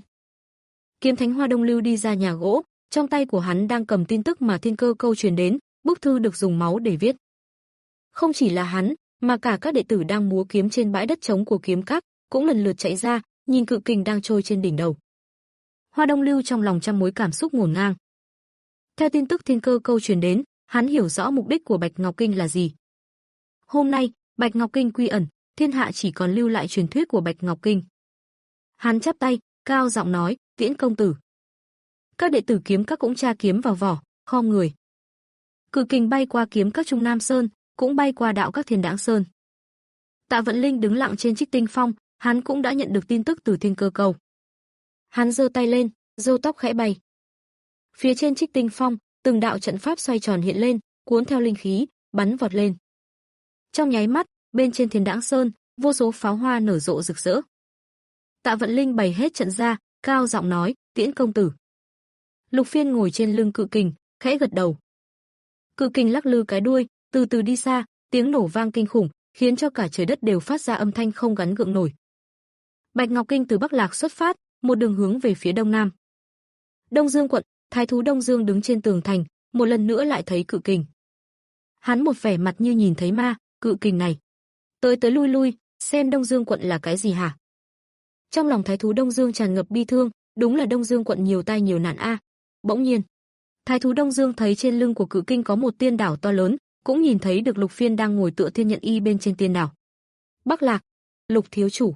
Kiếm Thánh Hoa Đông Lưu đi ra nhà gỗ, trong tay của hắn đang cầm tin tức mà Thiên Cơ Câu truyền đến, bức thư được dùng máu để viết. Không chỉ là hắn, mà cả các đệ tử đang múa kiếm trên bãi đất trống của kiếm các, cũng lần lượt chạy ra, nhìn cự kình đang trôi trên đỉnh đầu. Hoa Đông Lưu trong lòng trăm mối cảm xúc ngổn ngang. Theo tin tức Thiên Cơ Câu truyền đến, hắn hiểu rõ mục đích của Bạch Ngọc Kinh là gì. Hôm nay, Bạch Ngọc Kinh quy ẩn, thiên hạ chỉ còn lưu lại truyền thuyết của Bạch Ngọc Kinh. Hắn chắp tay, cao giọng nói, Tiễn công tử. Các đệ tử kiếm các cũng tra kiếm vào vỏ, khom người. Cự kình bay qua kiếm các Trung Nam Sơn, cũng bay qua đạo các Thiên Đãng Sơn. Tạ Vận Linh đứng lặng trên Trích Tinh Phong, hắn cũng đã nhận được tin tức từ Thiên Cơ Câu. Hắn giơ tay lên, râu tóc khẽ bay. Phía trên Trích Tinh Phong, từng đạo trận pháp xoay tròn hiện lên, cuốn theo linh khí, bắn vọt lên. Trong nháy mắt, bên trên Thiên Đãng Sơn, vô số pháo hoa nở rộ rực rỡ. Tạ Vận Linh bày hết trận ra, cao giọng nói, Tiễn công tử. Lục Phiên ngồi trên lưng cự kình, khẽ gật đầu. Cự kình lắc lư cái đuôi, từ từ đi xa, tiếng nổ vang kinh khủng, khiến cho cả trời đất đều phát ra âm thanh không gắn gượng nổi. Bạch Ngọc Kinh từ Bắc Lạc xuất phát, một đường hướng về phía đông nam. Đông Dương quận, thái thú Đông Dương đứng trên tường thành, một lần nữa lại thấy cự kình. Hắn một vẻ mặt như nhìn thấy ma, cự kình này tới tới lui lui, xem Đông Dương quận là cái gì hả? Trong lòng thái thú Đông Dương tràn ngập bi thương, đúng là Đông Dương quận nhiều tai nhiều nạn a. Bỗng nhiên, thái thú Đông Dương thấy trên lưng của cự kinh có một tiên đảo to lớn, cũng nhìn thấy được Lục Phiên đang ngồi tựa thiên nhận y bên trên tiên đảo. Bắc Lạc, Lục thiếu chủ.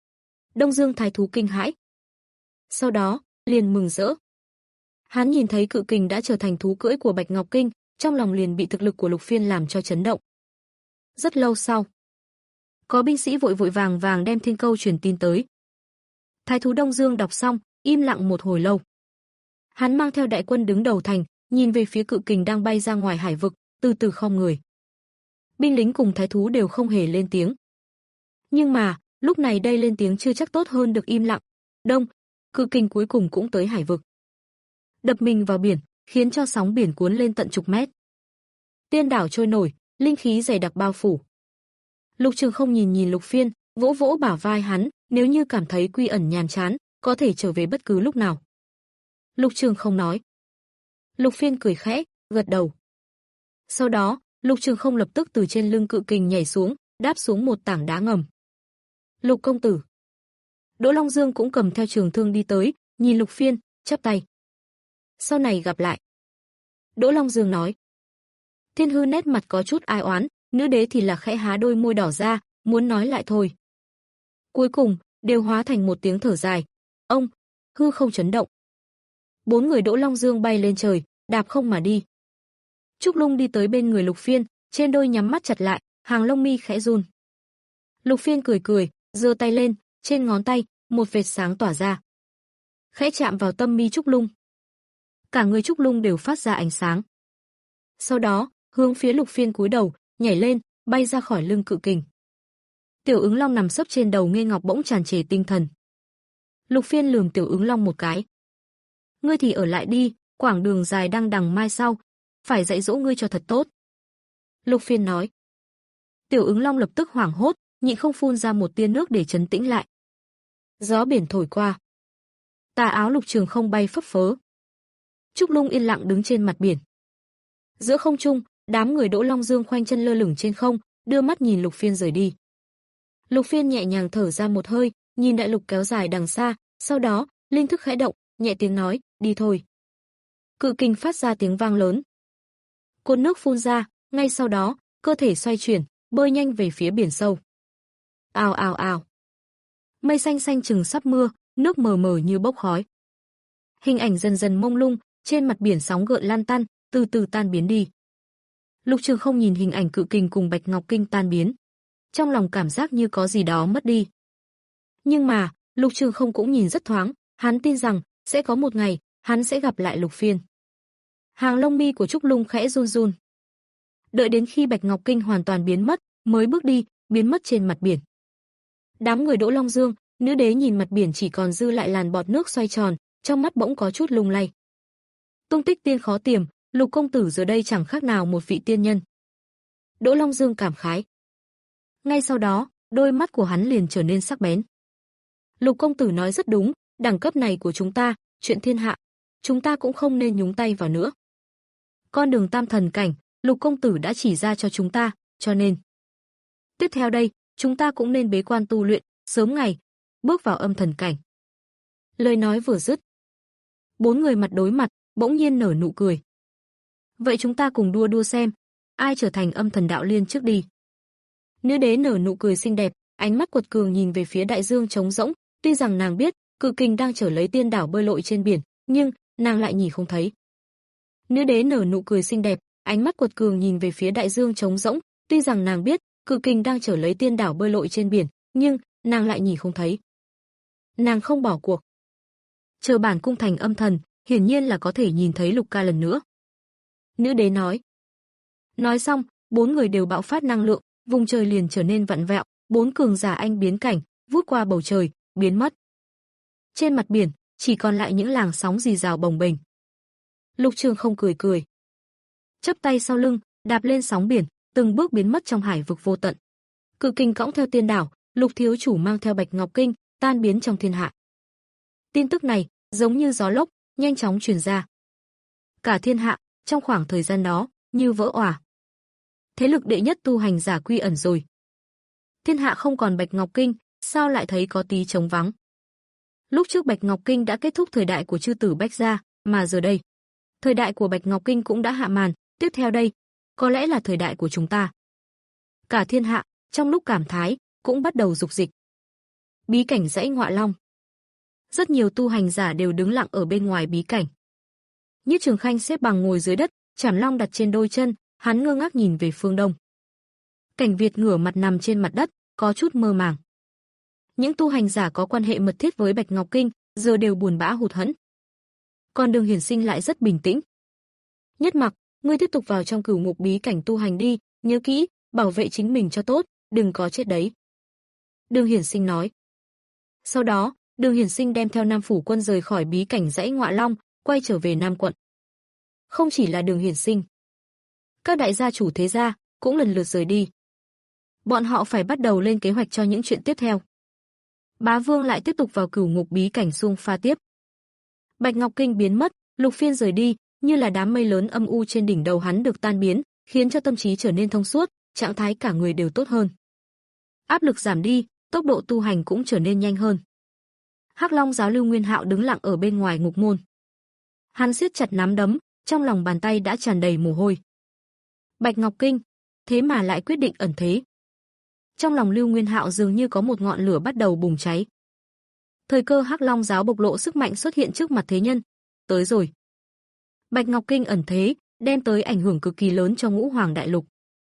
Đông Dương thái thú kinh hãi. Sau đó, liền mừng rỡ. Hắn nhìn thấy cự kình đã trở thành thú cưỡi của Bạch Ngọc Kinh, trong lòng liền bị thực lực của Lục Phiên làm cho chấn động. Rất lâu sau, có binh sĩ vội vội vàng vàng đem Thiên Câu truyền tin tới. Thái thú Đông Dương đọc xong, im lặng một hồi lâu. Hắn mang theo đại quân đứng đầu thành, nhìn về phía cự kình đang bay ra ngoài hải vực, từ từ khom người. Binh lính cùng thái thú đều không hề lên tiếng. Nhưng mà, lúc này đây lên tiếng chưa chắc tốt hơn được im lặng. Đông, cự kình cuối cùng cũng tới hải vực. Đập mình vào biển, khiến cho sóng biển cuốn lên tận chục mét. Tiên đảo trôi nổi, linh khí dày đặc bao phủ. Lục Trường không nhìn nhìn Lục Phiên, vỗ vỗ bả vai hắn, nếu như cảm thấy quy ẩn nhàm chán, có thể trở về bất cứ lúc nào. Lục Trường không nói. Lục Phiên cười khẽ, gật đầu. Sau đó, Lục Trường không lập tức từ trên lưng cự kình nhảy xuống, đáp xuống một tảng đá ngầm. Lục công tử. Đỗ Long Dương cũng cầm theo trường thương đi tới, nhìn Lục Phiên, chắp tay. Sau này gặp lại. Đỗ Long Dương nói. Thiên Hư nét mặt có chút ai oán, nữ đế thì là khẽ há đôi môi đỏ ra, muốn nói lại thôi. Cuối cùng, đều hóa thành một tiếng thở dài. Ông, hư không chấn động. Bốn người Đỗ Long Dương bay lên trời, đạp không mà đi. Trúc Lung đi tới bên người Lục Phiên, trên đôi nhắm mắt chặt lại, hàng lông mi khẽ run. Lục Phiên cười cười, giơ tay lên, trên ngón tay, một vệt sáng tỏa ra. Khẽ chạm vào tâm mi Trúc Lung. Cả người Trúc Lung đều phát ra ánh sáng. Sau đó, hướng phía Lục Phiên cúi đầu, nhảy lên, bay ra khỏi lưng cự kình. Tiểu Ứng Long nằm sấp trên đầu Nghê Ngọc bỗng tràn trề tinh thần. Lục Phiên lườm Tiểu Ứng Long một cái. Ngươi thì ở lại đi, quãng đường dài đang đằng mai sau, phải dạy dỗ ngươi cho thật tốt. Lục Phiên nói. Tiểu Ứng Long lập tức hoảng hốt, nhịn không phun ra một tia nước để trấn tĩnh lại. Gió biển thổi qua. Tà áo Lục Trường không bay phấp phớ. Trúc Lung yên lặng đứng trên mặt biển. Giữa không trung, đám người Đỗ Long Dương khoanh chân lơ lửng trên không, đưa mắt nhìn Lục Phiên rời đi. Lục Phiên nhẹ nhàng thở ra một hơi, nhìn đại lục kéo dài đằng xa, sau đó, linh thức khẽ động, nhẹ tiếng nói, đi thôi. Cự kình phát ra tiếng vang lớn. Cột nước phun ra, ngay sau đó, cơ thể xoay chuyển, bơi nhanh về phía biển sâu. Ào ào ào. Mây xanh xanh chừng sắp mưa, nước mờ mờ như bốc khói. Hình ảnh dần dần mông lung, trên mặt biển sóng gợn lan tăn, từ từ tan biến đi. Lục Trường không nhìn hình ảnh cự kình cùng Bạch Ngọc Kinh tan biến, trong lòng cảm giác như có gì đó mất đi. Nhưng mà, Lục Trường không cũng nhìn rất thoáng, hắn tin rằng sẽ có một ngày, hắn sẽ gặp lại Lục Phiên. Hàng lông mi của Trúc Lung khẽ run run. Đợi đến khi Bạch Ngọc Kinh hoàn toàn biến mất, mới bước đi, biến mất trên mặt biển. Đám người Đỗ Long Dương, nữ đế nhìn mặt biển chỉ còn dư lại làn bọt nước xoay tròn, trong mắt bỗng có chút lung lay. Tung tích tiên khó tìm, Lục công tử giờ đây chẳng khác nào một vị tiên nhân. Đỗ Long Dương cảm khái. Ngay sau đó, đôi mắt của hắn liền trở nên sắc bén. Lục công tử nói rất đúng, đẳng cấp này của chúng ta, chuyện thiên hạ, chúng ta cũng không nên nhúng tay vào nữa. Con đường tam thần cảnh, Lục công tử đã chỉ ra cho chúng ta, cho nên tiếp theo đây, chúng ta cũng nên bế quan tu luyện, sớm ngày bước vào âm thần cảnh. Lời nói vừa dứt, bốn người mặt đối mặt, bỗng nhiên nở nụ cười. Vậy chúng ta cùng đua đua xem, ai trở thành âm thần đạo liên trước đi. Nữ đế nở nụ cười xinh đẹp, ánh mắt quật cường nhìn về phía đại dương trống rỗng, tuy rằng nàng biết, cự kình đang chở lấy tiên đảo bơi lội trên biển, nhưng nàng lại nhìn không thấy. Nữ đế nở nụ cười xinh đẹp, ánh mắt quật cường nhìn về phía đại dương trống rỗng, tuy rằng nàng biết, cự kình đang chở lấy tiên đảo bơi lội trên biển, nhưng nàng lại nhìn không thấy. Nàng không bỏ cuộc. Chờ bản cung thành âm thần, hiển nhiên là có thể nhìn thấy Lục ca lần nữa. Nữ đế nói. Nói xong, bốn người đều bạo phát năng lượng, vùng trời liền trở nên vặn vẹo, bốn cường giả anh biến cảnh, vút qua bầu trời, biến mất. Trên mặt biển, chỉ còn lại những làn sóng rì rào bồng bềnh. Lục Trường không cười cười. Chắp tay sau lưng, đạp lên sóng biển, từng bước biến mất trong hải vực vô tận. Cự kình cõng theo tiên đảo, Lục thiếu chủ mang theo Bạch Ngọc Kinh, tan biến trong thiên hạ. Tin tức này, giống như gió lốc, nhanh chóng truyền ra. Cả thiên hạ, trong khoảng thời gian đó, như vỡ òa. Thế lực đệ nhất tu hành giả quy ẩn rồi. Thiên hạ không còn Bạch Ngọc Kinh, sao lại thấy có tí trống vắng? Lúc trước Bạch Ngọc Kinh đã kết thúc thời đại của chư tử Bách gia, mà giờ đây, thời đại của Bạch Ngọc Kinh cũng đã hạ màn, tiếp theo đây, có lẽ là thời đại của chúng ta. Cả thiên hạ, trong lúc cảm thái, cũng bắt đầu dục dịch. Bí cảnh dãy Ngọa Long. Rất nhiều tu hành giả đều đứng lặng ở bên ngoài bí cảnh. Nhiếp Trường Khanh xếp bằng ngồi dưới đất, chảm long đặt trên đôi chân, hắn ngơ ngác nhìn về phương đông. Cảnh Việt ngửa mặt nằm trên mặt đất, có chút mơ màng. Những tu hành giả có quan hệ mật thiết với Bạch Ngọc Kinh, giờ đều buồn bã hụt hẫng. Còn Đường Hiển Sinh lại rất bình tĩnh. Nhất Mặc, ngươi tiếp tục vào trong cửu ngục bí cảnh tu hành đi, nhớ kỹ, bảo vệ chính mình cho tốt, đừng có chết đấy. Đường Hiển Sinh nói. Sau đó, Đường Hiển Sinh đem theo Nam phủ quân rời khỏi bí cảnh dãy Ngọa Long, quay trở về Nam quận. Không chỉ là Đường Hiển Sinh, các đại gia chủ thế gia cũng lần lượt rời đi. Bọn họ phải bắt đầu lên kế hoạch cho những chuyện tiếp theo. Bá Vương lại tiếp tục vào cửu ngục bí cảnh xuông pha tiếp. Bạch Ngọc Kinh biến mất, Lục Phiên rời đi, như là đám mây lớn âm u trên đỉnh đầu hắn được tan biến, khiến cho tâm trí trở nên thông suốt, trạng thái cả người đều tốt hơn. Áp lực giảm đi, tốc độ tu hành cũng trở nên nhanh hơn. Hắc Long giáo Lưu Nguyên Hạo đứng lặng ở bên ngoài ngục môn. Hắn siết chặt nắm đấm, trong lòng bàn tay đã tràn đầy mồ hôi. Bạch Ngọc Kinh, thế mà lại quyết định ẩn thế. Trong lòng Lưu Nguyên Hạo dường như có một ngọn lửa bắt đầu bùng cháy. Thời cơ Hắc Long giáo bộc lộ sức mạnh xuất hiện trước mặt thế nhân. Tới rồi. Bạch Ngọc Kinh ẩn thế, đem tới ảnh hưởng cực kỳ lớn cho Ngũ Hoàng đại lục.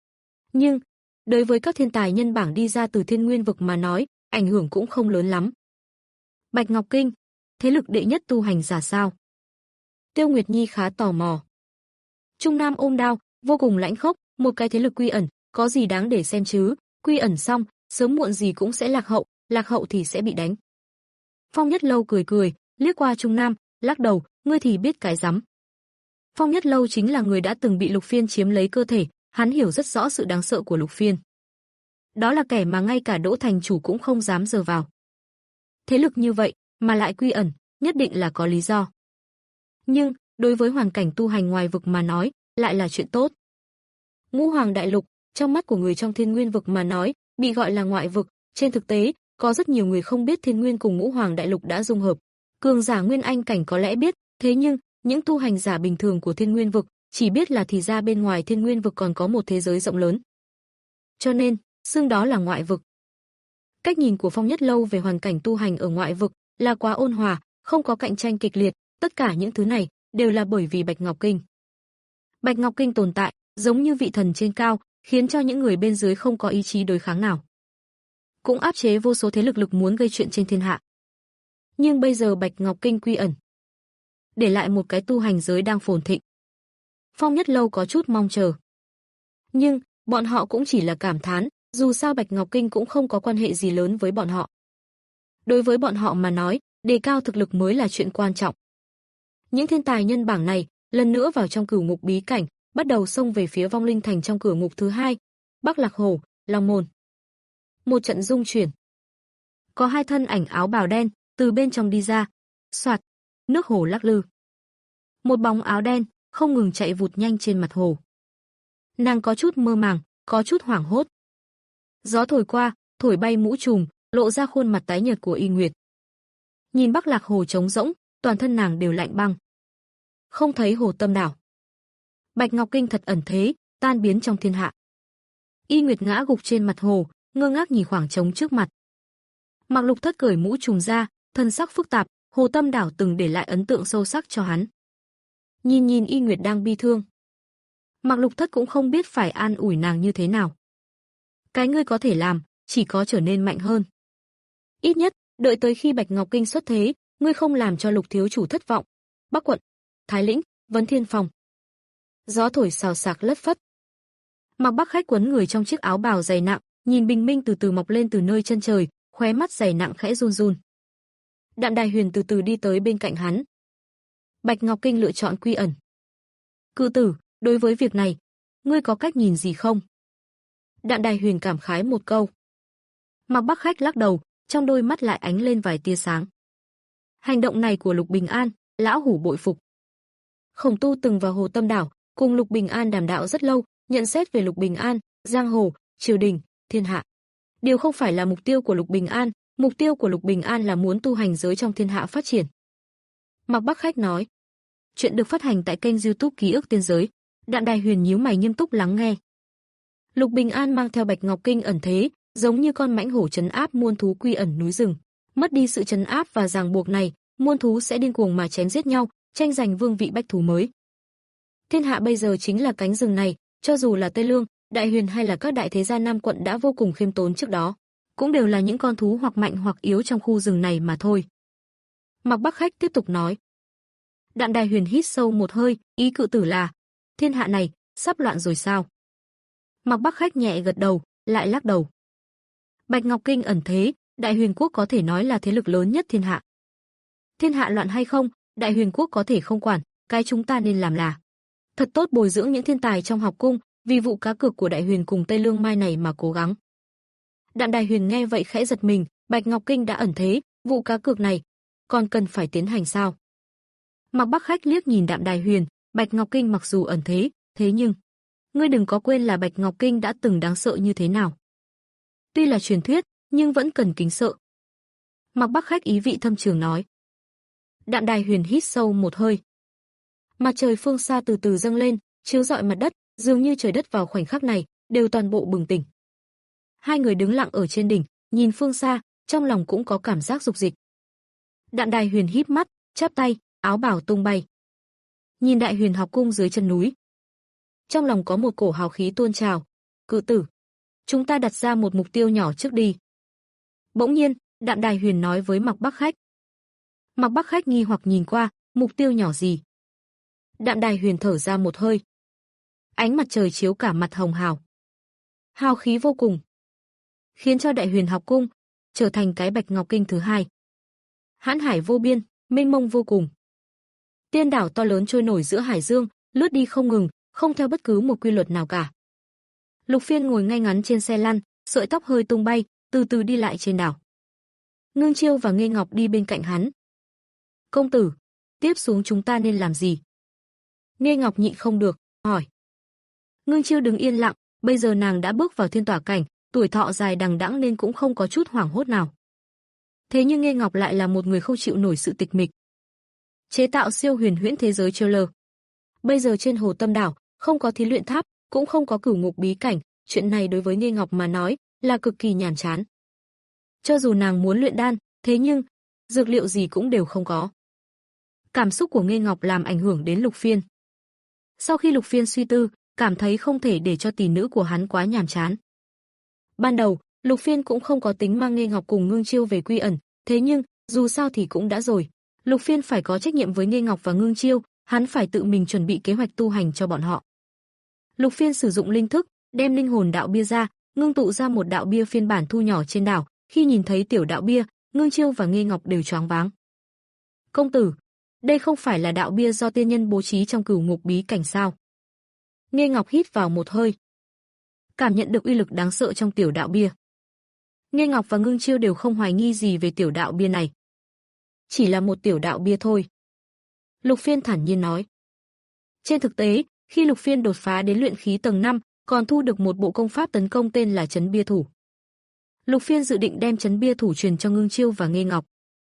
Nhưng, đối với các thiên tài nhân bảng đi ra từ Thiên Nguyên vực mà nói, ảnh hưởng cũng không lớn lắm. Bạch Ngọc Kinh, thế lực đệ nhất tu hành giả sao? Tiêu Nguyệt Nhi khá tò mò. Trung Nam ôm đao, vô cùng lãnh khốc, một cái thế lực quy ẩn, có gì đáng để xem chứ, quy ẩn xong, sớm muộn gì cũng sẽ lạc hậu, lạc hậu thì sẽ bị đánh. Phong Nhất Lâu cười cười, liếc qua Trung Nam, lắc đầu, ngươi thì biết cái rắm. Phong Nhất Lâu chính là người đã từng bị Lục Phiên chiếm lấy cơ thể, hắn hiểu rất rõ sự đáng sợ của Lục Phiên. Đó là kẻ mà ngay cả Đỗ thành chủ cũng không dám dờ vào. Thế lực như vậy, mà lại quy ẩn, nhất định là có lý do. Nhưng, đối với hoàn cảnh tu hành ngoài vực mà nói, lại là chuyện tốt. Ngũ Hoàng Đại Lục, trong mắt của người trong Thiên Nguyên vực mà nói, bị gọi là ngoại vực, trên thực tế, có rất nhiều người không biết Thiên Nguyên cùng Ngũ Hoàng Đại Lục đã dung hợp. Cường giả Nguyên Anh cảnh có lẽ biết, thế nhưng, những tu hành giả bình thường của Thiên Nguyên vực chỉ biết là thì ra bên ngoài Thiên Nguyên vực còn có một thế giới rộng lớn. Cho nên, xưng đó là ngoại vực. Cách nhìn của Phong Nhất Lâu về hoàn cảnh tu hành ở ngoại vực là quá ôn hòa, không có cạnh tranh kịch liệt, tất cả những thứ này đều là bởi vì Bạch Ngọc Kinh. Bạch Ngọc Kinh tồn tại, giống như vị thần trên cao, khiến cho những người bên dưới không có ý chí đối kháng nào. Cũng áp chế vô số thế lực lực muốn gây chuyện trên thiên hạ. Nhưng bây giờ Bạch Ngọc Kinh quy ẩn, để lại một cái tu hành giới đang phồn thịnh. Phong Nhất Lâu có chút mong chờ. Nhưng, bọn họ cũng chỉ là cảm thán, dù sao Bạch Ngọc Kinh cũng không có quan hệ gì lớn với bọn họ. Đối với bọn họ mà nói, đề cao thực lực mới là chuyện quan trọng. Những thiên tài nhân bảng này, lần nữa vào trong cửu ngục bí cảnh, bắt đầu xông về phía vong linh thành trong cửa ngục thứ hai, Bắc Lạc Hồ, Long Môn. Một trận rung chuyển. Có hai thân ảnh áo bào đen, từ bên trong đi ra. Soạt, nước hồ lắc lư. Một bóng áo đen, không ngừng chạy vụt nhanh trên mặt hồ. Nàng có chút mơ màng, có chút hoảng hốt. Gió thổi qua, thổi bay mũ trùm, lộ ra khuôn mặt tái nhợt của Y Nguyệt. Nhìn Bắc Lạc Hồ trống rỗng, toàn thân nàng đều lạnh băng. Không thấy hồ tâm đảo. Bạch Ngọc Kinh thật ẩn thế, tan biến trong thiên hạ. Y Nguyệt ngã gục trên mặt hồ, ngơ ngác nhìn khoảng trống trước mặt. Mạc Lục Thất cởi mũ trùm ra, thân sắc phức tạp, hồ tâm đảo từng để lại ấn tượng sâu sắc cho hắn. Nhìn nhìn Y Nguyệt đang bi thương, Mạc Lục Thất cũng không biết phải an ủi nàng như thế nào. Cái ngươi có thể làm, chỉ có trở nên mạnh hơn. Ít nhất, đợi tới khi Bạch Ngọc Kinh xuất thế, ngươi không làm cho Lục thiếu chủ thất vọng. Bắc quận, Thái Lĩnh, Vấn Thiên phòng. Gió thổi xào xạc lất phất. Mạc Bắc Khách quấn người trong chiếc áo bào dày nặng, nhìn bình minh từ từ mọc lên từ nơi chân trời, khóe mắt dày nặng khẽ run run. Đạm Đài Huyền từ từ đi tới bên cạnh hắn. Bạch Ngọc Kinh lựa chọn quy ẩn. Cự tử, đối với việc này, ngươi có cách nhìn gì không? Đạm Đài Huyền cảm khái một câu. Mạc Bắc Khách lắc đầu, trong đôi mắt lại ánh lên vài tia sáng. Hành động này của Lục Bình An, lão hủ bội phục. Khổng Tu từng vào Hồ Tâm Đảo, cùng Lục Bình An đàm đạo rất lâu, nhận xét về Lục Bình An, giang hồ, triều đình, thiên hạ. Điều không phải là mục tiêu của Lục Bình An, mục tiêu của Lục Bình An là muốn tu hành giới trong thiên hạ phát triển. Mạc Bắc Khách nói. Chuyện được phát hành tại kênh YouTube Ký ức Tiên giới. Đạm Đài Huyền nhíu mày nghiêm túc lắng nghe. Lục Bình An mang theo Bạch Ngọc Kinh ẩn thế, giống như con mãnh hổ trấn áp muôn thú quy ẩn núi rừng. Mất đi sự trấn áp và ràng buộc này, muôn thú sẽ điên cuồng mà chém giết nhau, tranh giành vương vị bách thú mới. Thiên hạ bây giờ chính là cánh rừng này, cho dù là Tây Lương, Đại Huyền hay là các đại thế gia Nam quận đã vô cùng khiêm tốn trước đó, cũng đều là những con thú hoặc mạnh hoặc yếu trong khu rừng này mà thôi. Mạc Bắc Khách tiếp tục nói. Đạm Đài Huyền hít sâu một hơi, ý cự tử là, thiên hạ này, sắp loạn rồi sao? Mạc Bắc Khách nhẹ gật đầu, lại lắc đầu. Bạch Ngọc Kinh ẩn thế, Đại Huyền quốc có thể nói là thế lực lớn nhất thiên hạ. Thiên hạ loạn hay không, Đại Huyền quốc có thể không quản, cái chúng ta nên làm là thật tốt bồi dưỡng những thiên tài trong học cung, vì vụ cá cược của Đại Huyền cùng Tây Lương Mai này mà cố gắng. Đạm Đài Huyền nghe vậy khẽ giật mình, Bạch Ngọc Kinh đã ẩn thế, vụ cá cược này còn cần phải tiến hành sao? Mạc Bắc Khách liếc nhìn Đạm Đài Huyền, Bạch Ngọc Kinh mặc dù ẩn thế, thế nhưng ngươi đừng có quên là Bạch Ngọc Kinh đã từng đáng sợ như thế nào. Tuy là truyền thuyết, nhưng vẫn cần kính sợ. Mạc Bắc Khách ý vị thâm trường nói. Đạm Đài Huyền hít sâu một hơi. Mặt trời phương xa từ từ dâng lên, chiếu rọi mặt đất, dường như trời đất vào khoảnh khắc này đều toàn bộ bừng tỉnh. Hai người đứng lặng ở trên đỉnh, nhìn phương xa, trong lòng cũng có cảm giác dục dịch. Đạm Đài Huyền híp mắt, chắp tay, áo bào tung bay. Nhìn Đại Huyền học cung dưới chân núi, trong lòng có một cổ hào khí tuôn trào. Cự tử, chúng ta đặt ra một mục tiêu nhỏ trước đi. Bỗng nhiên, Đạm Đài Huyền nói với Mạc Bắc Khách. Mạc Bắc Khách nghi hoặc nhìn qua, mục tiêu nhỏ gì? Đạm Đài Huyền thở ra một hơi. Ánh mặt trời chiếu cả mặt hồng hào. Hào khí vô cùng, khiến cho Đại Huyền học cung trở thành cái Bạch Ngọc Kinh thứ hai. Hãn hải vô biên, mênh mông vô cùng. Tiên đảo to lớn trôi nổi giữa hải dương, lướt đi không ngừng, không theo bất cứ một quy luật nào cả. Lục Phiên ngồi ngay ngắn trên xe lăn, sợi tóc hơi tung bay, từ từ đi lại trên đảo. Ngưng Chiêu và Nghê Ngọc đi bên cạnh hắn. Công tử, tiếp xuống chúng ta nên làm gì? Nghê Ngọc nhịn không được, hỏi. Ngưng Chiêu đứng yên lặng, bây giờ nàng đã bước vào thiên tỏa cảnh, tuổi thọ dài đằng đẵng nên cũng không có chút hoảng hốt nào. Thế nhưng Nghê Ngọc lại là một người không chịu nổi sự tịch mịch. Chế tạo siêu huyền huyễn thế giới trailer. Bây giờ trên Hồ Tâm Đảo, không có thí luyện tháp, cũng không có cửu ngục bí cảnh, chuyện này đối với Nghê Ngọc mà nói là cực kỳ nhàm chán. Cho dù nàng muốn luyện đan, thế nhưng dược liệu gì cũng đều không có. Cảm xúc của Nghê Ngọc làm ảnh hưởng đến Lục Phiên. Sau khi Lục Phiên suy tư, cảm thấy không thể để cho tỷ nữ của hắn quá nhàm chán. Ban đầu, Lục Phiên cũng không có tính mang Nghê Ngọc cùng Ngưng Chiêu về Quy Ẩn, thế nhưng, dù sao thì cũng đã rồi. Lục Phiên phải có trách nhiệm với Nghê Ngọc và Ngưng Chiêu, hắn phải tự mình chuẩn bị kế hoạch tu hành cho bọn họ. Lục Phiên sử dụng linh thức, đem linh hồn đạo bia ra, ngưng tụ ra một đạo bia phiên bản thu nhỏ trên đảo, khi nhìn thấy tiểu đạo bia, Ngưng Chiêu và Nghê Ngọc đều choáng váng. "Công tử, đây không phải là đạo bia do tiên nhân bố trí trong cửu ngục bí cảnh sao?" Nghê Ngọc hít vào một hơi, cảm nhận được uy lực đáng sợ trong tiểu đạo bia. Nghê Ngọc và Ngưng Chiêu đều không hoài nghi gì về tiểu đạo bia này. "Chỉ là một tiểu đạo bia thôi." Lục Phiên thản nhiên nói. Trên thực tế, khi Lục Phiên đột phá đến luyện khí tầng năm, còn thu được một bộ công pháp tấn công tên là Chấn Bia Thủ. Lục Phiên dự định đem Chấn Bia Thủ truyền cho Ngưng Chiêu và Nghê Ngọc,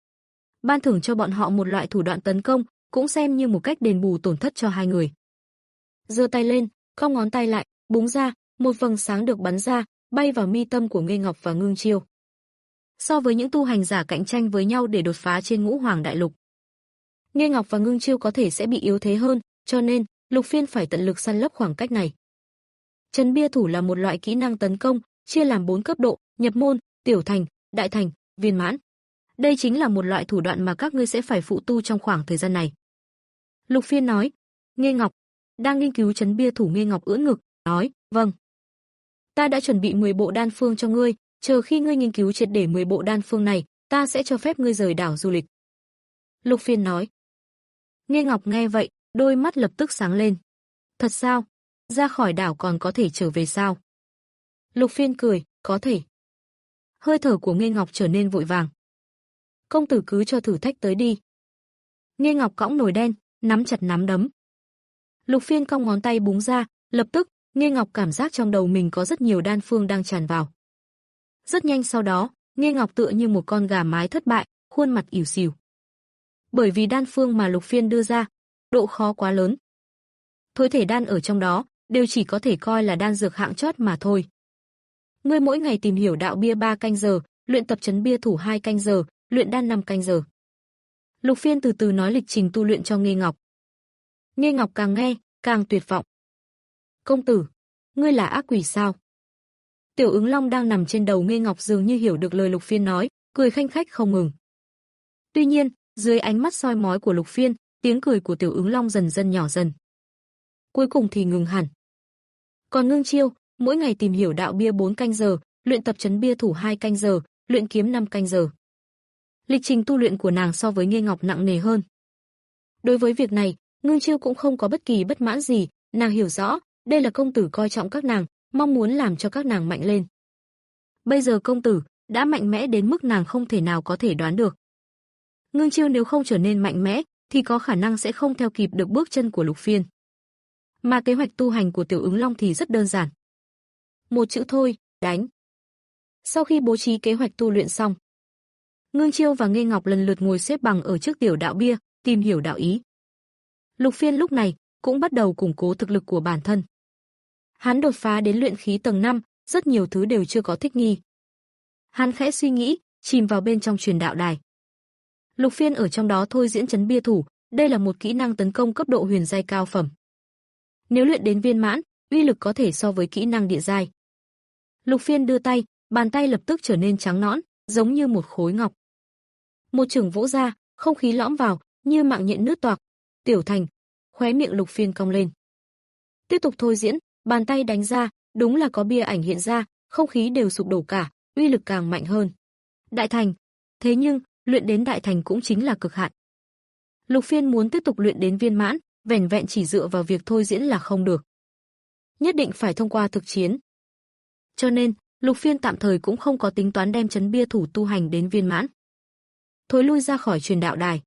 ban thưởng cho bọn họ một loại thủ đoạn tấn công, cũng xem như một cách đền bù tổn thất cho hai người. Giơ tay lên, cong ngón tay lại, búng ra, một vầng sáng được bắn ra, bay vào mi tâm của Nghê Ngọc và Ngưng Chiêu. So với những tu hành giả cạnh tranh với nhau để đột phá trên Ngũ Hoàng Đại Lục, Nghê Ngọc và Ngưng Chiêu có thể sẽ bị yếu thế hơn, cho nên Lục Phiên phải tận lực săn lấp khoảng cách này. Chấn Bia Thủ là một loại kỹ năng tấn công, chia làm bốn cấp độ: nhập môn, tiểu thành, đại thành, viên mãn. Đây chính là một loại thủ đoạn mà các ngươi sẽ phải phụ tu trong khoảng thời gian này. Lục Phiên nói. Nghê Ngọc đang nghiên cứu Chấn Bia Thủ. Nghê Ngọc ưỡn ngực, nói, vâng. Ta đã chuẩn bị mười bộ đan phương cho ngươi, chờ khi ngươi nghiên cứu triệt để mười bộ đan phương này, ta sẽ cho phép ngươi rời đảo du lịch. Lục Phiên nói. Nghê Ngọc nghe vậy, đôi mắt lập tức sáng lên. Thật sao? Ra khỏi đảo còn có thể trở về sao? Lục Phiên cười, có thể. Hơi thở của Nghê Ngọc trở nên vội vàng. Công tử cứ cho thử thách tới đi. Nghê Ngọc cõng nồi đen, nắm chặt nắm đấm. Lục Phiên cong ngón tay búng ra, lập tức, Nghê Ngọc cảm giác trong đầu mình có rất nhiều đan phương đang tràn vào. Rất nhanh sau đó, Nghê Ngọc tựa như một con gà mái thất bại, khuôn mặt ỉu xìu. Bởi vì đan phương mà Lục Phiên đưa ra, độ khó quá lớn. Thối thể đan ở trong đó, đều chỉ có thể coi là đan dược hạng chót mà thôi. Ngươi mỗi ngày tìm hiểu đạo bia ba canh giờ, luyện tập Chấn Bia Thủ hai canh giờ, luyện đan năm canh giờ. Lục Phiên từ từ nói lịch trình tu luyện cho Nghê Ngọc. Nghê Ngọc càng nghe, càng tuyệt vọng. Công tử, ngươi là ác quỷ sao? Tiểu Ứng Long đang nằm trên đầu Nghê Ngọc dường như hiểu được lời Lục Phiên nói, cười khanh khách không ngừng. Tuy nhiên, dưới ánh mắt soi mói của Lục Phiên, tiếng cười của Tiểu Ứng Long dần dần nhỏ dần. Cuối cùng thì ngừng hẳn. Còn Ngưng Chiêu, mỗi ngày tìm hiểu đạo bia bốn canh giờ, luyện tập Chấn Bia Thủ hai canh giờ, luyện kiếm năm canh giờ. Lịch trình tu luyện của nàng so với Nghê Ngọc nặng nề hơn. Đối với việc này, Ngưng Chiêu cũng không có bất kỳ bất mãn gì, nàng hiểu rõ, đây là công tử coi trọng các nàng, mong muốn làm cho các nàng mạnh lên. Bây giờ công tử đã mạnh mẽ đến mức nàng không thể nào có thể đoán được. Ngưng Chiêu nếu không trở nên mạnh mẽ, thì có khả năng sẽ không theo kịp được bước chân của Lục Phiên. Mà kế hoạch tu hành của Tiểu Ứng Long thì rất đơn giản. Một chữ thôi, đánh. Sau khi bố trí kế hoạch tu luyện xong, Ngưng Chiêu và Nghê Ngọc lần lượt ngồi xếp bằng ở trước tiểu đạo bia, tìm hiểu đạo ý. Lục Phiên lúc này cũng bắt đầu củng cố thực lực của bản thân. Hắn đột phá đến luyện khí tầng năm, rất nhiều thứ đều chưa có thích nghi. Hắn khẽ suy nghĩ, chìm vào bên trong truyền đạo đài. Lục Phiên ở trong đó thôi diễn Chấn Bia Thủ, đây là một kỹ năng tấn công cấp độ huyền giai cao phẩm. Nếu luyện đến viên mãn, uy lực có thể so với kỹ năng địa giai. Lục Phiên đưa tay, bàn tay lập tức trở nên trắng nõn, giống như một khối ngọc. Một chưởng vỗ ra, không khí lõm vào, như mạng nhện nứt toạc. Tiểu thành, khóe miệng Lục Phiên cong lên. Tiếp tục thôi diễn, bàn tay đánh ra, đúng là có bia ảnh hiện ra, không khí đều sụp đổ cả, uy lực càng mạnh hơn. Đại thành, thế nhưng, luyện đến đại thành cũng chính là cực hạn. Lục Phiên muốn tiếp tục luyện đến viên mãn, vẻn vẹn chỉ dựa vào việc thôi diễn là không được. Nhất định phải thông qua thực chiến. Cho nên, Lục Phiên tạm thời cũng không có tính toán đem Chấn Bia Thủ tu hành đến viên mãn. Thối lui ra khỏi truyền đạo đài.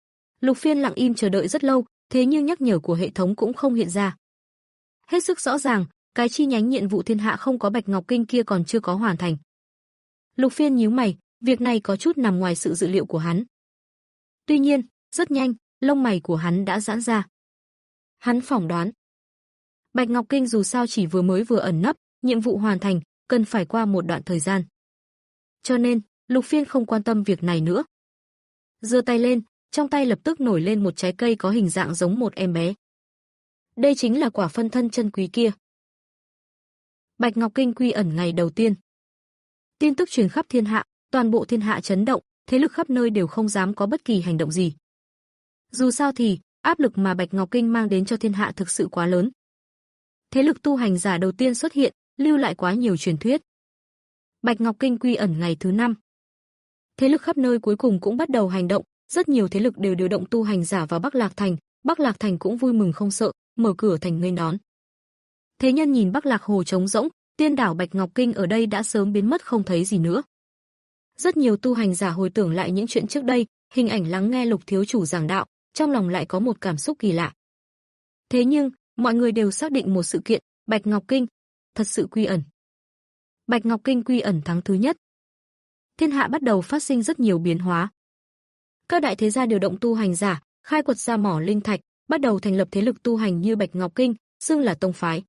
Lục Phiên lặng im chờ đợi rất lâu, thế nhưng nhắc nhở của hệ thống cũng không hiện ra. Hết sức rõ ràng, cái chi nhánh nhiệm vụ thiên hạ không có Bạch Ngọc Kinh kia còn chưa có hoàn thành. Lục Phiên nhíu mày, việc này có chút nằm ngoài sự dự liệu của hắn. Tuy nhiên, rất nhanh, lông mày của hắn đã giãn ra. Hắn phỏng đoán, Bạch Ngọc Kinh dù sao chỉ vừa mới vừa ẩn nấp, nhiệm vụ hoàn thành, cần phải qua một đoạn thời gian. Cho nên, Lục Phiên không quan tâm việc này nữa. Giơ tay lên, trong tay lập tức nổi lên một trái cây có hình dạng giống một em bé. Đây chính là quả phân thân chân quý kia. Bạch Ngọc Kinh quy ẩn ngày đầu tiên. Tin tức truyền khắp thiên hạ, toàn bộ thiên hạ chấn động, thế lực khắp nơi đều không dám có bất kỳ hành động gì. Dù sao thì, áp lực mà Bạch Ngọc Kinh mang đến cho thiên hạ thực sự quá lớn. Thế lực tu hành giả đầu tiên xuất hiện, lưu lại quá nhiều truyền thuyết. Bạch Ngọc Kinh quy ẩn ngày thứ năm. Thế lực khắp nơi cuối cùng cũng bắt đầu hành động, rất nhiều thế lực đều điều động tu hành giả vào Bắc Lạc Thành, Bắc Lạc Thành cũng vui mừng không sợ, mở cửa thành nghênh đón. Thế nhân nhìn Bắc Lạc Hồ trống rỗng, tiên đảo Bạch Ngọc Kinh ở đây đã sớm biến mất không thấy gì nữa. Rất nhiều tu hành giả hồi tưởng lại những chuyện trước đây, hình ảnh lắng nghe Lục thiếu chủ giảng đạo, trong lòng lại có một cảm xúc kỳ lạ. Thế nhưng, mọi người đều xác định một sự kiện, Bạch Ngọc Kinh thật sự quy ẩn. Bạch Ngọc Kinh quy ẩn tháng thứ nhất. Thiên hạ bắt đầu phát sinh rất nhiều biến hóa. Các đại thế gia điều động tu hành giả, khai quật ra mỏ linh thạch, bắt đầu thành lập thế lực tu hành như Bạch Ngọc Kinh, xưng là tông phái.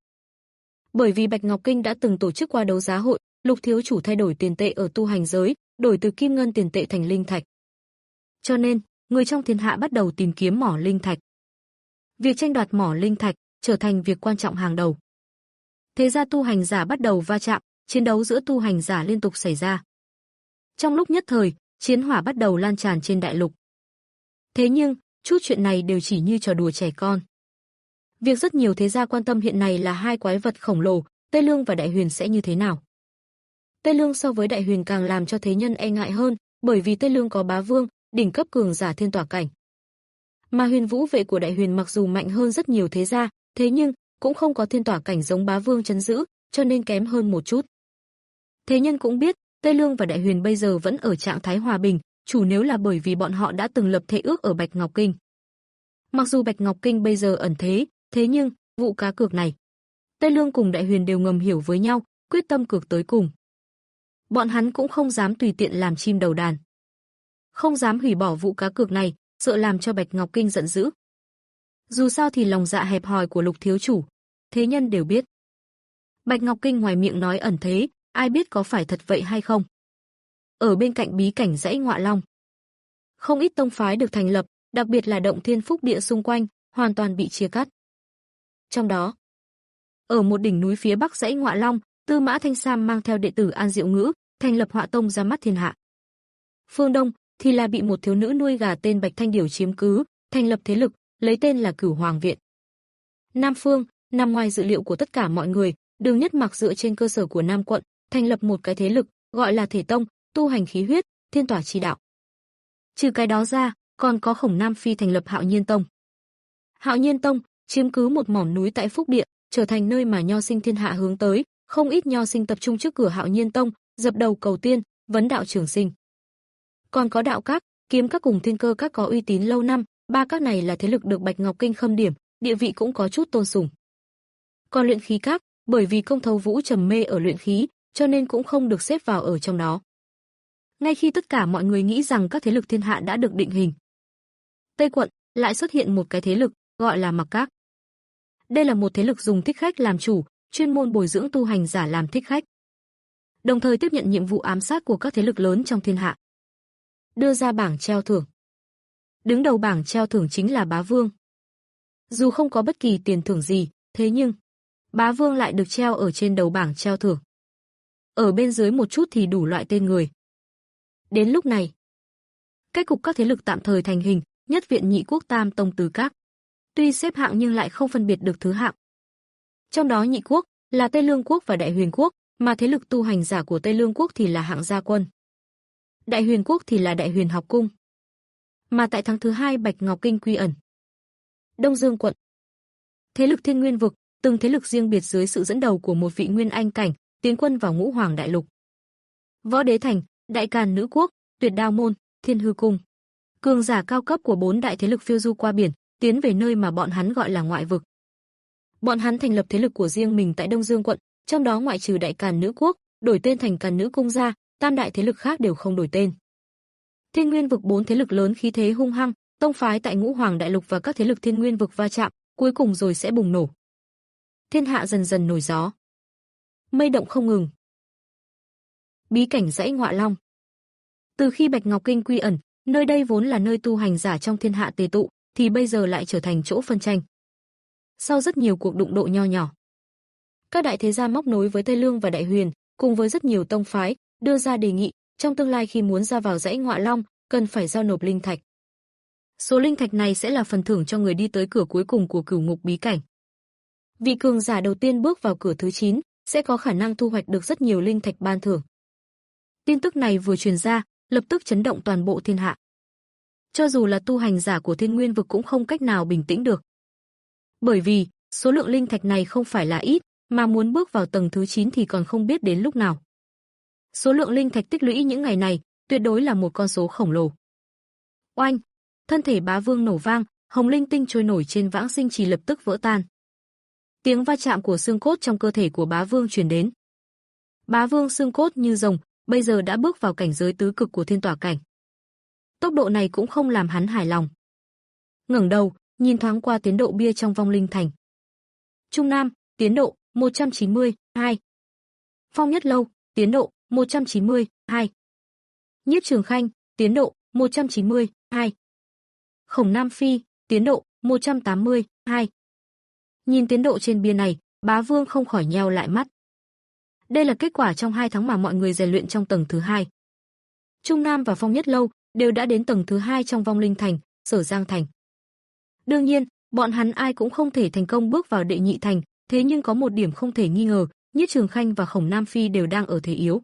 Bởi vì Bạch Ngọc Kinh đã từng tổ chức qua đấu giá hội, Lục thiếu chủ thay đổi tiền tệ ở tu hành giới, đổi từ kim ngân tiền tệ thành linh thạch. Cho nên, người trong thiên hạ bắt đầu tìm kiếm mỏ linh thạch. Việc tranh đoạt mỏ linh thạch trở thành việc quan trọng hàng đầu. Thế gia tu hành giả bắt đầu va chạm, chiến đấu giữa tu hành giả liên tục xảy ra. Trong lúc nhất thời, chiến hỏa bắt đầu lan tràn trên đại lục. Thế nhưng, chút chuyện này đều chỉ như trò đùa trẻ con. Việc rất nhiều thế gia quan tâm hiện nay là hai quái vật khổng lồ, Tây Lương và Đại Huyền sẽ như thế nào. Tây Lương so với Đại Huyền càng làm cho thế nhân e ngại hơn, bởi vì Tây Lương có bá vương, đỉnh cấp cường giả thiên tỏa cảnh. Mà Huyền Vũ vệ của Đại Huyền mặc dù mạnh hơn rất nhiều thế gia, thế nhưng cũng không có thiên tỏa cảnh giống bá vương trấn giữ, cho nên kém hơn một chút. Thế nhân cũng biết, Tây Lương và Đại Huyền bây giờ vẫn ở trạng thái hòa bình, chủ nếu là bởi vì bọn họ đã từng lập thể ước ở Bạch Ngọc Kinh. Mặc dù Bạch Ngọc Kinh bây giờ ẩn thế, thế nhưng, vụ cá cược này, Tây Lương cùng Đại Huyền đều ngầm hiểu với nhau, quyết tâm cược tới cùng. Bọn hắn cũng không dám tùy tiện làm chim đầu đàn. Không dám hủy bỏ vụ cá cược này, sợ làm cho Bạch Ngọc Kinh giận dữ. Dù sao thì lòng dạ hẹp hòi của Lục thiếu chủ, thế nhân đều biết. Bạch Ngọc Kinh ngoài miệng nói ẩn thế, ai biết có phải thật vậy hay không. Ở bên cạnh bí cảnh dãy Ngọa Long, không ít tông phái được thành lập, đặc biệt là động thiên phúc địa xung quanh, hoàn toàn bị chia cắt. Trong đó, ở một đỉnh núi phía bắc dãy Ngọa Long, Tư Mã Thanh Sam mang theo đệ tử An Diệu Ngữ, thành lập Họa Tông ra mắt thiên hạ. Phương Đông thì là bị một thiếu nữ nuôi gà tên Bạch Thanh Điểu chiếm cứ, thành lập thế lực, lấy tên là Cửu Hoàng Viện. Nam Phương, nằm ngoài dự liệu của tất cả mọi người, Đường Nhất Mặc dựa trên cơ sở của Nam quận, thành lập một cái thế lực, gọi là Thể Tông, tu hành khí huyết, thiên tỏa chi đạo. Trừ cái đó ra, còn có Khổng Nam Phi thành lập Hạo Nhiên Tông. Hạo Nhiên Tông chiếm cứ một mỏm núi tại Phúc Địa, trở thành nơi mà nho sinh thiên hạ hướng tới, không ít nho sinh tập trung trước cửa Hạo Nhiên Tông, dập đầu cầu tiên, vấn đạo trường sinh. Còn có Đạo Các, Kiếm Các cùng Thiên Cơ Các có uy tín lâu năm, ba các này là thế lực được Bạch Ngọc Kinh khâm điểm, địa vị cũng có chút tôn sùng. Còn Luyện Khí Các, bởi vì Công Thấu Vũ trầm mê ở luyện khí, cho nên cũng không được xếp vào ở trong đó. Ngay khi tất cả mọi người nghĩ rằng các thế lực thiên hạ đã được định hình, Tây quận lại xuất hiện một cái thế lực, gọi là Mặc Các. Đây là một thế lực dùng thích khách làm chủ, chuyên môn bồi dưỡng tu hành giả làm thích khách, đồng thời tiếp nhận nhiệm vụ ám sát của các thế lực lớn trong thiên hạ, đưa ra bảng treo thưởng. Đứng đầu bảng treo thưởng chính là Bá Vương. Dù không có bất kỳ tiền thưởng gì, thế nhưng Bá Vương lại được treo ở trên đầu bảng treo thưởng. Ở bên dưới một chút thì đủ loại tên người. Đến lúc này, cách cục các thế lực tạm thời thành hình, Nhất Viện, Nhị Quốc, Tam Tông, Tứ Các. Tuy xếp hạng nhưng lại không phân biệt được thứ hạng. Trong đó Nhị Quốc là Tây Lương Quốc và Đại Huyền Quốc, mà thế lực tu hành giả của Tây Lương Quốc thì là hạng gia quân. Đại Huyền Quốc thì là Đại Huyền Học Cung. Mà tại tháng thứ hai Bạch Ngọc Kinh quy ẩn. Đông Dương quận. Thế lực Thiên Nguyên vực, từng thế lực riêng biệt dưới sự dẫn đầu của một vị Nguyên Anh cảnh, tiến quân vào Ngũ Hoàng Đại Lục. Võ Đế Thành, Đại Càn Nữ Quốc, Tuyệt Đao Môn, Thiên Hư Cung. Cường giả cao cấp của bốn đại thế lực phiêu du qua biển, tiến về nơi mà bọn hắn gọi là ngoại vực. Bọn hắn thành lập thế lực của riêng mình tại Đông Dương quận, trong đó ngoại trừ Đại Càn Nữ quốc, đổi tên thành Càn Nữ cung ra, tam đại thế lực khác đều không đổi tên. Thiên Nguyên vực bốn thế lực lớn khí thế hung hăng, tông phái tại Ngũ Hoàng đại lục và các thế lực Thiên Nguyên vực va chạm, cuối cùng rồi sẽ bùng nổ. Thiên hạ dần dần nổi gió. Mây động không ngừng. Bí cảnh dãy Ngọa Long. Từ khi Bạch Ngọc Kinh quy ẩn, nơi đây vốn là nơi tu hành giả trong thiên hạ tề tụ, thì bây giờ lại trở thành chỗ phân tranh. Sau rất nhiều cuộc đụng độ nho nhỏ, các đại thế gia móc nối với Tây Lương và Đại Huyền, cùng với rất nhiều tông phái, đưa ra đề nghị, trong tương lai khi muốn ra vào dãy Ngọa Long, cần phải giao nộp linh thạch. Số linh thạch này sẽ là phần thưởng cho người đi tới cửa cuối cùng của cửu ngục bí cảnh. Vị cường giả đầu tiên bước vào cửa thứ chín sẽ có khả năng thu hoạch được rất nhiều linh thạch ban thưởng. Tin tức này vừa truyền ra, lập tức chấn động toàn bộ thiên hạ. Cho dù là tu hành giả của Thiên Nguyên vực cũng không cách nào bình tĩnh được. Bởi vì, số lượng linh thạch này không phải là ít, mà muốn bước vào tầng thứ chín thì còn không biết đến lúc nào. Số lượng linh thạch tích lũy những ngày này, tuyệt đối là một con số khổng lồ. Oanh! Thân thể Bá Vương nổ vang, hồng linh tinh trôi nổi trên vãng sinh trì lập tức vỡ tan. Tiếng va chạm của xương cốt trong cơ thể của Bá Vương truyền đến. Bá Vương xương cốt như rồng, bây giờ đã bước vào cảnh giới tứ cực của thiên tỏa cảnh. Tốc độ này cũng không làm hắn hài lòng. Ngẩng đầu, nhìn thoáng qua tiến độ bia trong vong linh thành. Trung Nam, tiến độ một trăm chín mươi hai. Phong Nhất Lâu, tiến độ một trăm chín mươi hai. Nhiếp Trường Khanh, tiến độ một trăm chín mươi hai. Khổng Nam Phi, tiến độ một trăm tám mươi hai. Nhìn tiến độ trên bia này, Bá Vương không khỏi nheo lại mắt. Đây là kết quả trong hai tháng mà mọi người rèn luyện trong tầng thứ hai. Trung Nam và Phong Nhất Lâu đều đã đến tầng thứ hai trong vong linh thành, Sở Giang thành. Đương nhiên, bọn hắn ai cũng không thể thành công bước vào đệ nhị thành, thế nhưng có một điểm không thể nghi ngờ, Nhiếp Trường Khanh và Khổng Nam Phi đều đang ở thế yếu.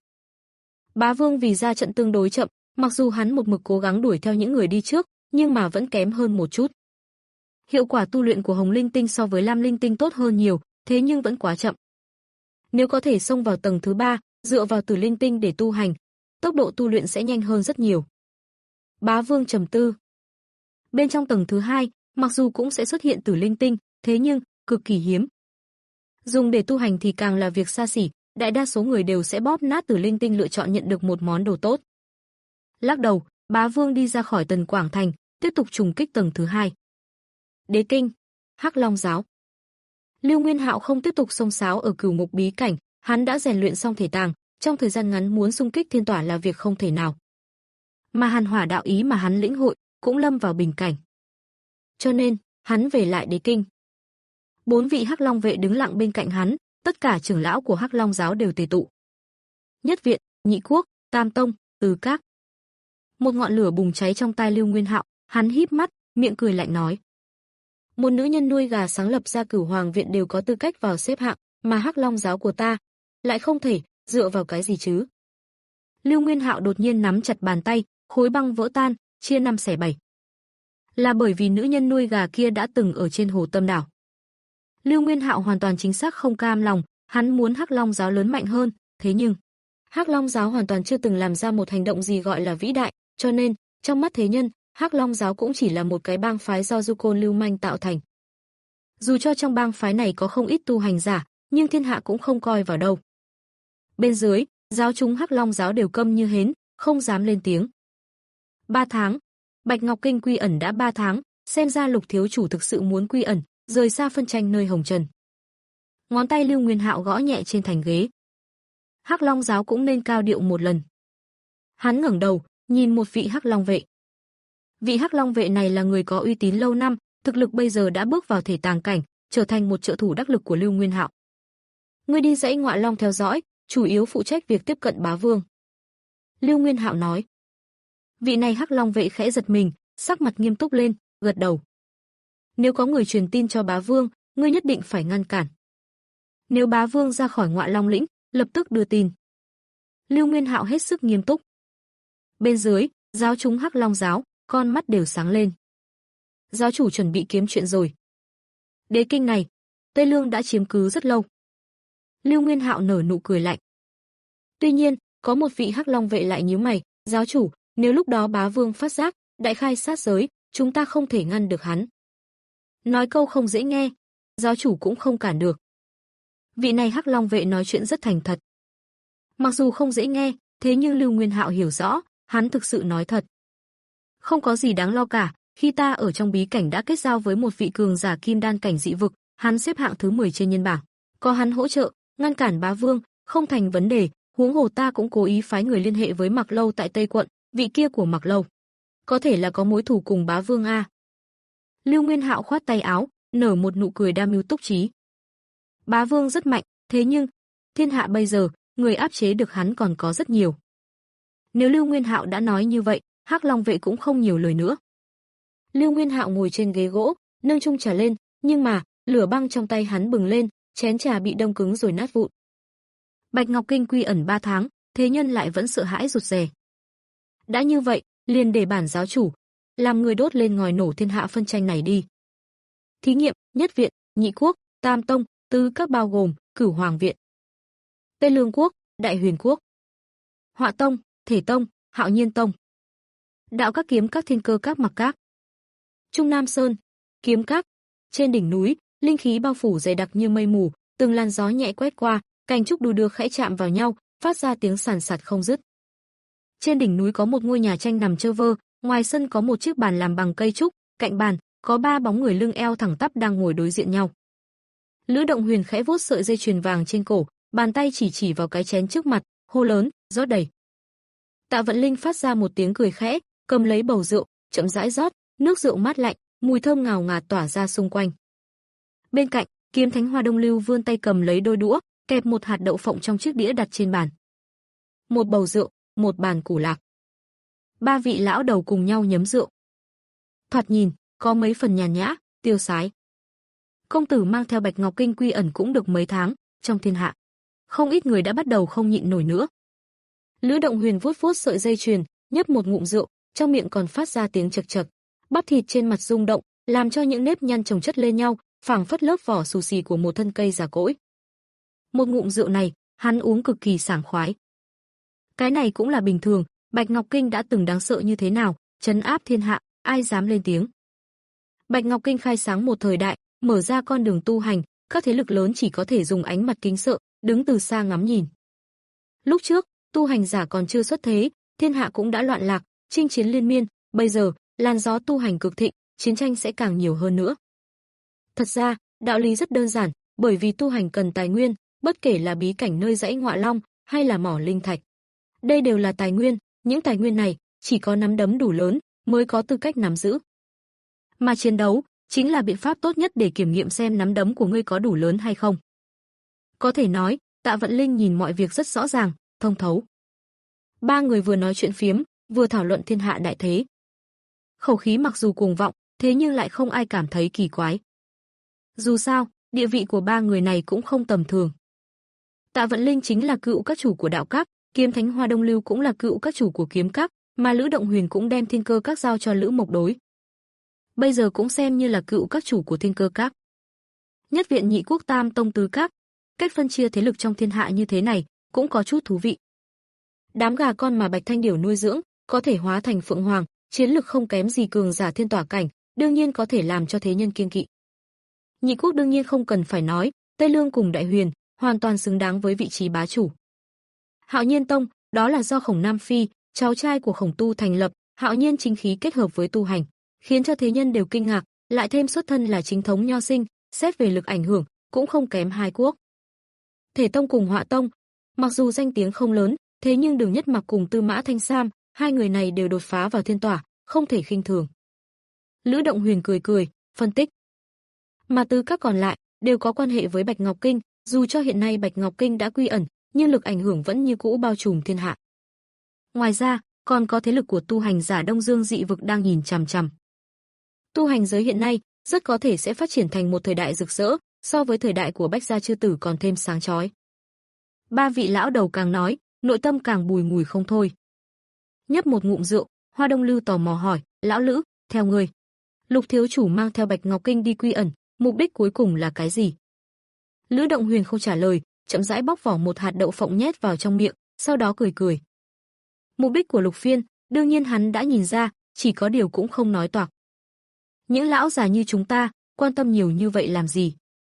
Bá Vương vì ra trận tương đối chậm, mặc dù hắn một mực cố gắng đuổi theo những người đi trước, nhưng mà vẫn kém hơn một chút. Hiệu quả tu luyện của Hồng Linh Tinh so với Lam Linh Tinh tốt hơn nhiều, thế nhưng vẫn quá chậm. Nếu có thể xông vào tầng thứ ba, dựa vào Tử Linh Tinh để tu hành, tốc độ tu luyện sẽ nhanh hơn rất nhiều. Bá Vương trầm tư. Bên trong tầng thứ hai, mặc dù cũng sẽ xuất hiện Tử Linh Tinh, thế nhưng cực kỳ hiếm. Dùng để tu hành thì càng là việc xa xỉ, đại đa số người đều sẽ bóp nát Tử Linh Tinh lựa chọn nhận được một món đồ tốt. Lắc đầu, Bá Vương đi ra khỏi Tần Quảng thành, tiếp tục trùng kích tầng thứ hai. Đế Kinh, Hắc Long giáo. Lưu Nguyên Hạo không tiếp tục xông xáo ở cửu ngục bí cảnh, hắn đã rèn luyện xong thể tàng, trong thời gian ngắn muốn xung kích thiên tỏa là việc không thể nào. Mà Hàn Hỏa đạo ý mà hắn lĩnh hội cũng lâm vào bình cảnh. Cho nên, hắn về lại Đế Kinh. Bốn vị Hắc Long vệ đứng lặng bên cạnh hắn, tất cả trưởng lão của Hắc Long giáo đều tề tụ. Nhất viện, Nhị quốc, Tam tông, Từ các. Một ngọn lửa bùng cháy trong tai Lưu Nguyên Hạo, hắn híp mắt, miệng cười lạnh nói: một nữ nhân nuôi gà sáng lập ra Cửu Hoàng viện đều có tư cách vào xếp hạng, mà Hắc Long giáo của ta lại không thể, dựa vào cái gì chứ? Lưu Nguyên Hạo đột nhiên nắm chặt bàn tay, khối băng vỡ tan, chia năm xẻ bảy. Là bởi vì nữ nhân nuôi gà kia đã từng ở trên Hồ Tâm đảo. Lưu Nguyên Hạo hoàn toàn chính xác không cam lòng, hắn muốn Hắc Long giáo lớn mạnh hơn, thế nhưng Hắc Long giáo hoàn toàn chưa từng làm ra một hành động gì gọi là vĩ đại, cho nên, trong mắt thế nhân, Hắc Long giáo cũng chỉ là một cái bang phái do du côn lưu manh tạo thành. Dù cho trong bang phái này có không ít tu hành giả, nhưng thiên hạ cũng không coi vào đâu. Bên dưới, giáo chúng Hắc Long giáo đều câm như hến, không dám lên tiếng. Ba tháng, Bạch Ngọc Kinh quy ẩn đã ba tháng, xem ra Lục thiếu chủ thực sự muốn quy ẩn, rời xa phân tranh nơi Hồng Trần. Ngón tay Lưu Nguyên Hạo gõ nhẹ trên thành ghế. Hắc Long giáo cũng nên cao điệu một lần. Hắn ngẩng đầu, nhìn một vị Hắc Long vệ. Vị Hắc Long vệ này là người có uy tín lâu năm, thực lực bây giờ đã bước vào thể tàng cảnh, trở thành một trợ thủ đắc lực của Lưu Nguyên Hạo. Ngươi đi dãy Ngọa Long theo dõi, chủ yếu phụ trách việc tiếp cận Bá Vương. Lưu Nguyên Hạo nói. Vị này Hắc Long vệ khẽ giật mình, sắc mặt nghiêm túc lên, gật đầu. Nếu có người truyền tin cho Bá Vương, ngươi nhất định phải ngăn cản. Nếu Bá Vương ra khỏi Ngọa Long lĩnh, lập tức đưa tin. Lưu Nguyên Hạo hết sức nghiêm túc. Bên dưới, giáo chúng Hắc Long giáo, con mắt đều sáng lên. Giáo chủ chuẩn bị kiếm chuyện rồi. Đế Kinh này, Tây Lương đã chiếm cứ rất lâu. Lưu Nguyên Hạo nở nụ cười lạnh. Tuy nhiên, có một vị Hắc Long vệ lại nhíu mày, giáo chủ, nếu lúc đó Bá Vương phát giác, đại khai sát giới, chúng ta không thể ngăn được hắn. Nói câu không dễ nghe, giáo chủ cũng không cản được. Vị này Hắc Long vệ nói chuyện rất thành thật. Mặc dù không dễ nghe, thế nhưng Lưu Nguyên Hạo hiểu rõ, hắn thực sự nói thật. Không có gì đáng lo cả, khi ta ở trong bí cảnh đã kết giao với một vị cường giả kim đan cảnh dị vực, hắn xếp hạng thứ mười trên nhân bảng. Có hắn hỗ trợ, ngăn cản bá vương, không thành vấn đề, huống hồ ta cũng cố ý phái người liên hệ với Mạc Lâu tại Tây quận, vị kia của Mạc Lâu. Có thể là có mối thù cùng bá vương a. Lưu Nguyên Hạo khoát tay áo, nở một nụ cười đa mưu túc trí. Bá vương rất mạnh, thế nhưng, thiên hạ bây giờ, người áp chế được hắn còn có rất nhiều. Nếu Lưu Nguyên Hạo đã nói như vậy, Hắc Long vệ cũng không nhiều lời nữa. Lưu Nguyên Hạo ngồi trên ghế gỗ, nâng chung trà lên, nhưng mà, lửa băng trong tay hắn bừng lên, chén trà bị đông cứng rồi nát vụn. Bạch Ngọc Kinh quy ẩn ba tháng, thế nhân lại vẫn sợ hãi rụt rè. Đã như vậy, liền để bản giáo chủ làm người đốt lên ngòi nổ thiên hạ phân tranh này đi. Thí nghiệm, Nhất viện, Nhị quốc, Tam tông, Tứ các bao gồm Cửu Hoàng viện, Tây Lương quốc, Đại Huyền quốc, Họa tông, Thể tông, Hạo Nhiên tông, Đạo các, Kiếm các, Thiên cơ các, Mặc các, Trung Nam Sơn, Kiếm các. Trên đỉnh núi, linh khí bao phủ dày đặc như mây mù, từng làn gió nhẹ quét qua, cành trúc đu đưa khẽ chạm vào nhau, phát ra tiếng sàn sạt không dứt. Trên đỉnh núi có một ngôi nhà tranh nằm trơ vơ, ngoài sân có một chiếc bàn làm bằng cây trúc, cạnh bàn có ba bóng người lưng eo thẳng tắp đang ngồi đối diện nhau. Lữ Động Huyền khẽ vuốt sợi dây chuyền vàng trên cổ, bàn tay chỉ chỉ vào cái chén trước mặt, hô lớn, rót đầy. Tạ Vận Linh phát ra một tiếng cười khẽ, cầm lấy bầu rượu, chậm rãi rót, nước rượu mát lạnh, mùi thơm ngào ngạt tỏa ra xung quanh. Bên cạnh, Kiếm Thánh Hoa Đông Lưu vươn tay cầm lấy đôi đũa, kẹp một hạt đậu phộng trong chiếc đĩa đặt trên bàn. Một bầu rượu, một bàn củ lạc. Ba vị lão đầu cùng nhau nhấm rượu. Thoạt nhìn, có mấy phần nhàn nhã, tiêu sái. Công tử mang theo Bạch Ngọc Kinh quy ẩn cũng được mấy tháng, trong thiên hạ, không ít người đã bắt đầu không nhịn nổi nữa. Lữ Động Huyền vuốt vuốt sợi dây chuyền, nhấp một ngụm rượu, trong miệng còn phát ra tiếng chậc chậc. Bắp thịt trên mặt rung động, làm cho những nếp nhăn chồng chất lên nhau, phảng phất lớp vỏ xù xì của một thân cây già cỗi. Một ngụm rượu này, hắn uống cực kỳ sảng khoái. Cái này cũng là bình thường, Bạch Ngọc Kinh đã từng đáng sợ như thế nào, trấn áp thiên hạ, ai dám lên tiếng. Bạch Ngọc Kinh khai sáng một thời đại, mở ra con đường tu hành, các thế lực lớn chỉ có thể dùng ánh mặt kính sợ, đứng từ xa ngắm nhìn. Lúc trước, tu hành giả còn chưa xuất thế, thiên hạ cũng đã loạn lạc, chinh chiến liên miên, bây giờ, làn gió tu hành cực thịnh, chiến tranh sẽ càng nhiều hơn nữa. Thật ra, đạo lý rất đơn giản, bởi vì tu hành cần tài nguyên, bất kể là bí cảnh nơi dãy Ngọa Long hay là mỏ linh thạch. Đây đều là tài nguyên, những tài nguyên này chỉ có nắm đấm đủ lớn mới có tư cách nắm giữ. Mà chiến đấu chính là biện pháp tốt nhất để kiểm nghiệm xem nắm đấm của ngươi có đủ lớn hay không. Có thể nói, Tạ Vận Linh nhìn mọi việc rất rõ ràng, thông thấu. Ba người vừa nói chuyện phiếm, vừa thảo luận thiên hạ đại thế. Khẩu khí mặc dù cuồng vọng, thế nhưng lại không ai cảm thấy kỳ quái. Dù sao, địa vị của ba người này cũng không tầm thường. Tạ Vận Linh chính là cựu các chủ của Đạo các, Kiếm Thánh Hoa Đông Lưu cũng là cựu các chủ của Kiếm các, mà Lữ Động Huyền cũng đem Thiên Cơ các giao cho Lữ Mộc Đối. Bây giờ cũng xem như là cựu các chủ của Thiên Cơ các. Nhất viện, Nhị quốc, Tam tông, Tứ các, cách phân chia thế lực trong thiên hạ như thế này cũng có chút thú vị. Đám gà con mà Bạch Thanh Điểu nuôi dưỡng, có thể hóa thành phượng hoàng, chiến lực không kém gì cường giả thiên tỏa cảnh, đương nhiên có thể làm cho thế nhân kiêng kỵ. Nhị quốc đương nhiên không cần phải nói, Tây Lương cùng Đại Huyền hoàn toàn xứng đáng với vị trí bá chủ. Hạo Nhiên tông, đó là do Khổng Nam Phi, cháu trai của Khổng Tu thành lập, Hạo Nhiên chính khí kết hợp với tu hành, khiến cho thế nhân đều kinh ngạc, lại thêm xuất thân là chính thống nho sinh, xét về lực ảnh hưởng cũng không kém hai quốc. Thể tông cùng Họa tông, mặc dù danh tiếng không lớn, thế nhưng Đường Nhất Mặc cùng Tư Mã Thanh Sam, hai người này đều đột phá vào thiên tỏa, không thể khinh thường. Lữ Động Huyền cười cười, phân tích. Mà Tứ các còn lại đều có quan hệ với Bạch Ngọc Kinh, dù cho hiện nay Bạch Ngọc Kinh đã quy ẩn, nhưng lực ảnh hưởng vẫn như cũ bao trùm thiên hạ. Ngoài ra, còn có thế lực của tu hành giả Đông Dương dị vực đang nhìn chằm chằm. Tu hành giới hiện nay rất có thể sẽ phát triển thành một thời đại rực rỡ, so với thời đại của Bách gia chư tử còn thêm sáng chói. Ba vị lão đầu càng nói, nội tâm càng bùi ngùi không thôi. Nhấp một ngụm rượu, Hoa Đông Lưu tò mò hỏi, lão Lữ, theo ngươi, Lục thiếu chủ mang theo Bạch Ngọc Kinh đi quy ẩn, mục đích cuối cùng là cái gì? Lữ Động Huyền không trả lời, chậm rãi bóc vỏ một hạt đậu phộng nhét vào trong miệng, sau đó cười cười. Mục đích của Lục Phiên, đương nhiên hắn đã nhìn ra, chỉ có điều cũng không nói toạc. Những lão già như chúng ta, quan tâm nhiều như vậy làm gì?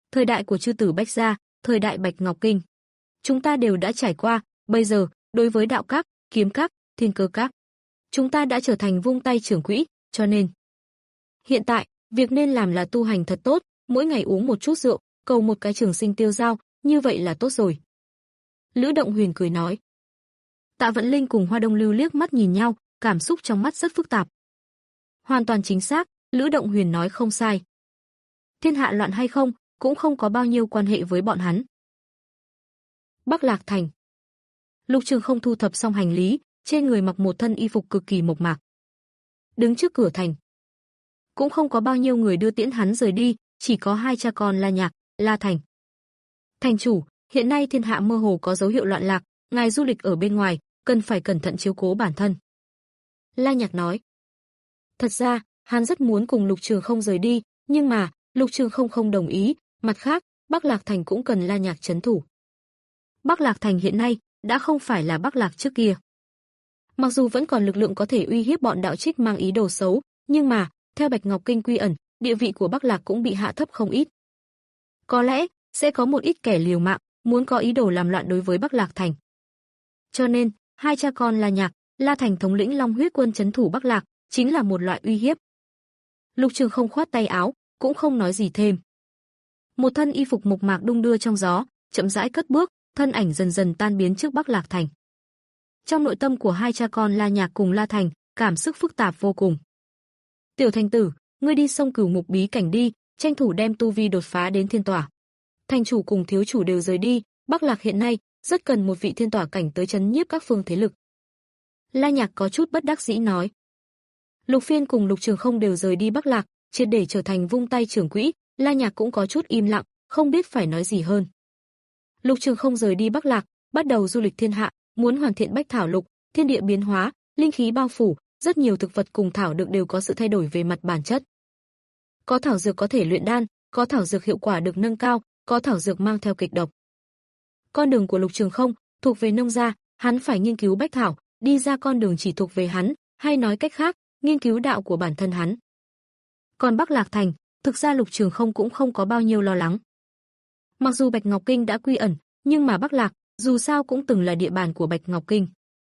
thời đại của chư tử Bách gia, thời đại Bạch Ngọc Kinh. Chúng ta đều đã trải qua, bây giờ, đối với đạo các, kiếm các, thiên cơ các, chúng ta đã trở thành vung tay trưởng quỹ, cho nên hiện tại, việc nên làm là tu hành thật tốt, mỗi ngày uống một chút rượu, cầu một cái trường sinh tiêu dao, như vậy là tốt rồi. Lữ Động Huyền cười nói. Tạ Vận Linh cùng Hoa Đông Lưu liếc mắt nhìn nhau, cảm xúc trong mắt rất phức tạp. Hoàn toàn chính xác, Lữ Động Huyền nói không sai. Thiên hạ loạn hay không, cũng không có bao nhiêu quan hệ với bọn hắn. Bắc Lạc Thành. Lục Trường không thu thập xong hành lý, trên người mặc một thân y phục cực kỳ mộc mạc. Đứng trước cửa thành. Cũng không có bao nhiêu người đưa tiễn hắn rời đi, chỉ có hai cha con La Nhạc, La Thành. Thành chủ, hiện nay thiên hạ mơ hồ có dấu hiệu loạn lạc, ngài du lịch ở bên ngoài, cần phải cẩn thận chiếu cố bản thân. La Nhạc nói. Thật ra, hắn rất muốn cùng Lục Trường không rời đi, nhưng mà, Lục Trường không không đồng ý, mặt khác, Bắc Lạc Thành cũng cần La Nhạc trấn thủ. Bắc Lạc Thành hiện nay, đã không phải là Bắc Lạc trước kia. Mặc dù vẫn còn lực lượng có thể uy hiếp bọn đạo trích mang ý đồ xấu, nhưng mà, theo Bạch Ngọc Kinh quy ẩn, địa vị của Bắc Lạc cũng bị hạ thấp không ít. Có lẽ, sẽ có một ít kẻ liều mạng, muốn có ý đồ làm loạn đối với Bắc Lạc Thành. Cho nên, hai cha con La Nhạc, La Thành thống lĩnh Long huyết quân trấn thủ Bắc Lạc, chính là một loại uy hiếp. Lục Trường không khoát tay áo, cũng không nói gì thêm. Một thân y phục mộc mạc đung đưa trong gió, chậm rãi cất bước, thân ảnh dần dần tan biến trước Bắc Lạc Thành. Trong nội tâm của hai cha con La Nhạc cùng La Thành, cảm xúc phức tạp vô cùng. Tiểu Thành tử, ngươi đi sông Cửu Mục bí cảnh đi, tranh thủ đem tu vi đột phá đến thiên tỏa. Thành chủ cùng thiếu chủ đều rời đi, Bắc Lạc hiện nay rất cần một vị thiên tỏa cảnh tới trấn nhiếp các phương thế lực. La Nhạc có chút bất đắc dĩ nói. Lục Phiên cùng Lục Trường không đều rời đi Bắc Lạc, triệt để trở thành vung tay trưởng quỹ, La Nhạc cũng có chút im lặng, không biết phải nói gì hơn. Lục Trường không rời đi Bắc Lạc, bắt đầu du lịch thiên hạ, muốn hoàn thiện bách thảo lục, thiên địa biến hóa, linh khí bao phủ, rất nhiều thực vật cùng thảo dược đều có sự thay đổi về mặt bản chất. Có thảo dược có thể luyện đan, có thảo dược hiệu quả được nâng cao, có thảo dược mang theo kịch độc. Con đường của Lục Trường không thuộc về nông gia, hắn phải nghiên cứu bách thảo, đi ra con đường chỉ thuộc về hắn, hay nói cách khác, nghiên cứu đạo của bản thân hắn. Còn Bắc Lạc Thành, thực ra Lục Trường không cũng không có bao nhiêu lo lắng. Mặc dù Bạch Ngọc Kinh đã quy ẩn, nhưng mà Bắc Lạc, dù sao cũng từng là địa bàn của Bạch Ngọc Kinh.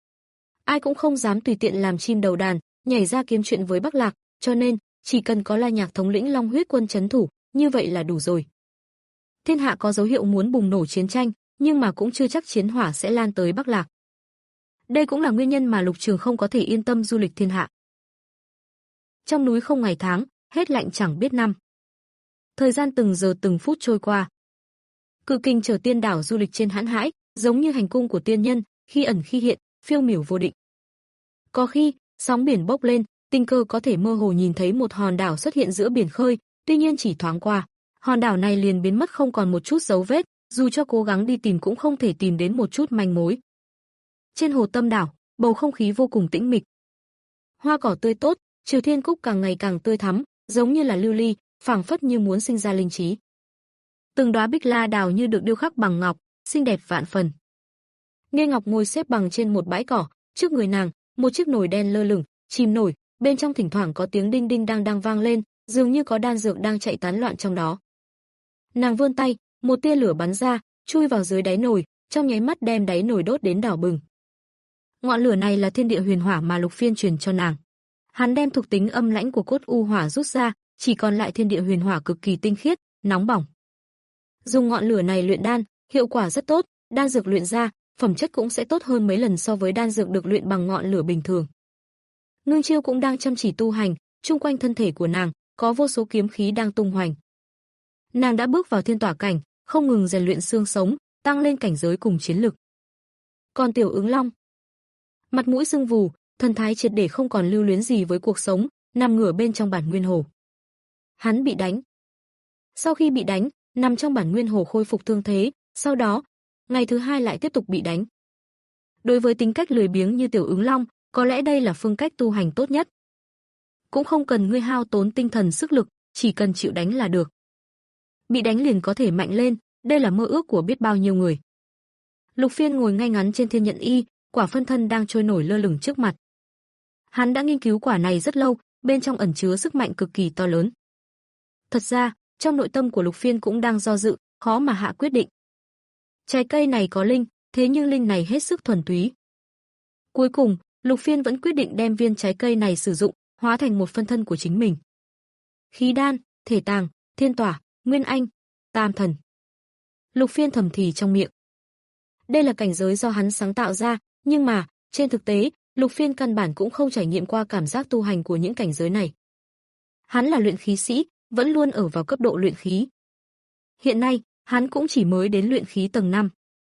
Ai cũng không dám tùy tiện làm chim đầu đàn, nhảy ra kiếm chuyện với Bắc Lạc, cho nên, chỉ cần có La Nhạc thống lĩnh Long huyết quân trấn thủ, như vậy là đủ rồi. Thiên hạ có dấu hiệu muốn bùng nổ chiến tranh, nhưng mà cũng chưa chắc chiến hỏa sẽ lan tới Bắc Lạc. Đây cũng là nguyên nhân mà Lục Trường không có thể yên tâm du lịch thiên hạ. Trong núi không ngày tháng, hết lạnh chẳng biết năm. Thời gian từng giờ từng phút trôi qua. Cự Kình chở tiên đảo du lịch trên hãn hải, giống như hành cung của tiên nhân, khi ẩn khi hiện, phiêu miểu vô định. Có khi, sóng biển bốc lên, tình cờ có thể mơ hồ nhìn thấy một hòn đảo xuất hiện giữa biển khơi, tuy nhiên chỉ thoáng qua, hòn đảo này liền biến mất không còn một chút dấu vết, dù cho cố gắng đi tìm cũng không thể tìm đến một chút manh mối. Trên hồ Tâm đảo, bầu không khí vô cùng tĩnh mịch. Hoa cỏ tươi tốt, Triều Thiên Cúc càng ngày càng tươi thắm, giống như là lưu ly, phảng phất như muốn sinh ra linh trí. Từng đóa bích la đào như được điêu khắc bằng ngọc, xinh đẹp vạn phần. Nghe Ngọc ngồi xếp bằng trên một bãi cỏ, trước người nàng, một chiếc nồi đen lơ lửng, chìm nổi, bên trong thỉnh thoảng có tiếng đinh đinh đang đang vang lên, dường như có đan dược đang chạy tán loạn trong đó. Nàng vươn tay, một tia lửa bắn ra, chui vào dưới đáy nồi, trong nháy mắt đem đáy nồi đốt đến đỏ bừng. Ngọn lửa này là thiên địa huyền hỏa mà Lục Phiên truyền cho nàng. Hắn đem thuộc tính âm lãnh của cốt u hỏa rút ra, chỉ còn lại thiên địa huyền hỏa cực kỳ tinh khiết, nóng bỏng. Dùng ngọn lửa này luyện đan, hiệu quả rất tốt, đan dược luyện ra, phẩm chất cũng sẽ tốt hơn mấy lần so với đan dược được luyện bằng ngọn lửa bình thường. Ngưng Chiêu cũng đang chăm chỉ tu hành, chung quanh thân thể của nàng có vô số kiếm khí đang tung hoành. Nàng đã bước vào thiên tỏa cảnh, không ngừng rèn luyện xương sống, tăng lên cảnh giới cùng chiến lực. Còn Tiểu Ứng Long, mặt mũi sưng vù, thần thái triệt để không còn lưu luyến gì với cuộc sống, nằm ngửa bên trong bản nguyên hồ. Hắn bị đánh. Sau khi bị đánh, nằm trong bản nguyên hồ khôi phục thương thế, sau đó, ngày thứ hai lại tiếp tục bị đánh. Đối với tính cách lười biếng như Tiểu Ứng Long, có lẽ đây là phương cách tu hành tốt nhất. Cũng không cần ngươi hao tốn tinh thần sức lực, chỉ cần chịu đánh là được. Bị đánh liền có thể mạnh lên, đây là mơ ước của biết bao nhiêu người. Lục Phiên ngồi ngay ngắn trên thiên nhận y, quả phân thân đang trôi nổi lơ lửng trước mặt. Hắn đã nghiên cứu quả này rất lâu, bên trong ẩn chứa sức mạnh cực kỳ to lớn. Thật ra, Trong nội tâm của Lục Phiên cũng đang do dự, khó mà hạ quyết định. Trái cây này có linh, thế nhưng linh này hết sức thuần túy. Cuối cùng, Lục Phiên vẫn quyết định đem viên trái cây này sử dụng, hóa thành một phân thân của chính mình. Khí đan, thể tàng, thiên tỏa, nguyên anh, tam thần. Lục Phiên thầm thì trong miệng. Đây là cảnh giới do hắn sáng tạo ra, nhưng mà, trên thực tế, Lục Phiên căn bản cũng không trải nghiệm qua cảm giác tu hành của những cảnh giới này. Hắn là luyện khí sĩ, vẫn luôn ở vào cấp độ luyện khí. Hiện nay, hắn cũng chỉ mới đến luyện khí tầng năm.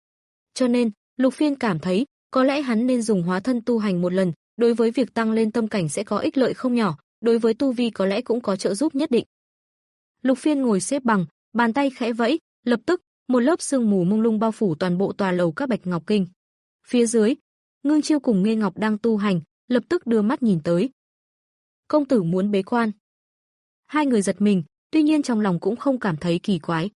Cho nên, Lục Phiên cảm thấy, có lẽ hắn nên dùng hóa thân tu hành một lần, đối với việc tăng lên tâm cảnh sẽ có ích lợi không nhỏ, đối với tu vi có lẽ cũng có trợ giúp nhất định. Lục Phiên ngồi xếp bằng, bàn tay khẽ vẫy, lập tức, một lớp sương mù mông lung bao phủ toàn bộ tòa lầu các Bạch Ngọc Kinh. Phía dưới, Ngưng Chiêu cùng Nghê Ngọc đang tu hành, lập tức đưa mắt nhìn tới. Công tử muốn bế quan. Hai người giật mình, tuy nhiên trong lòng cũng không cảm thấy kỳ quái.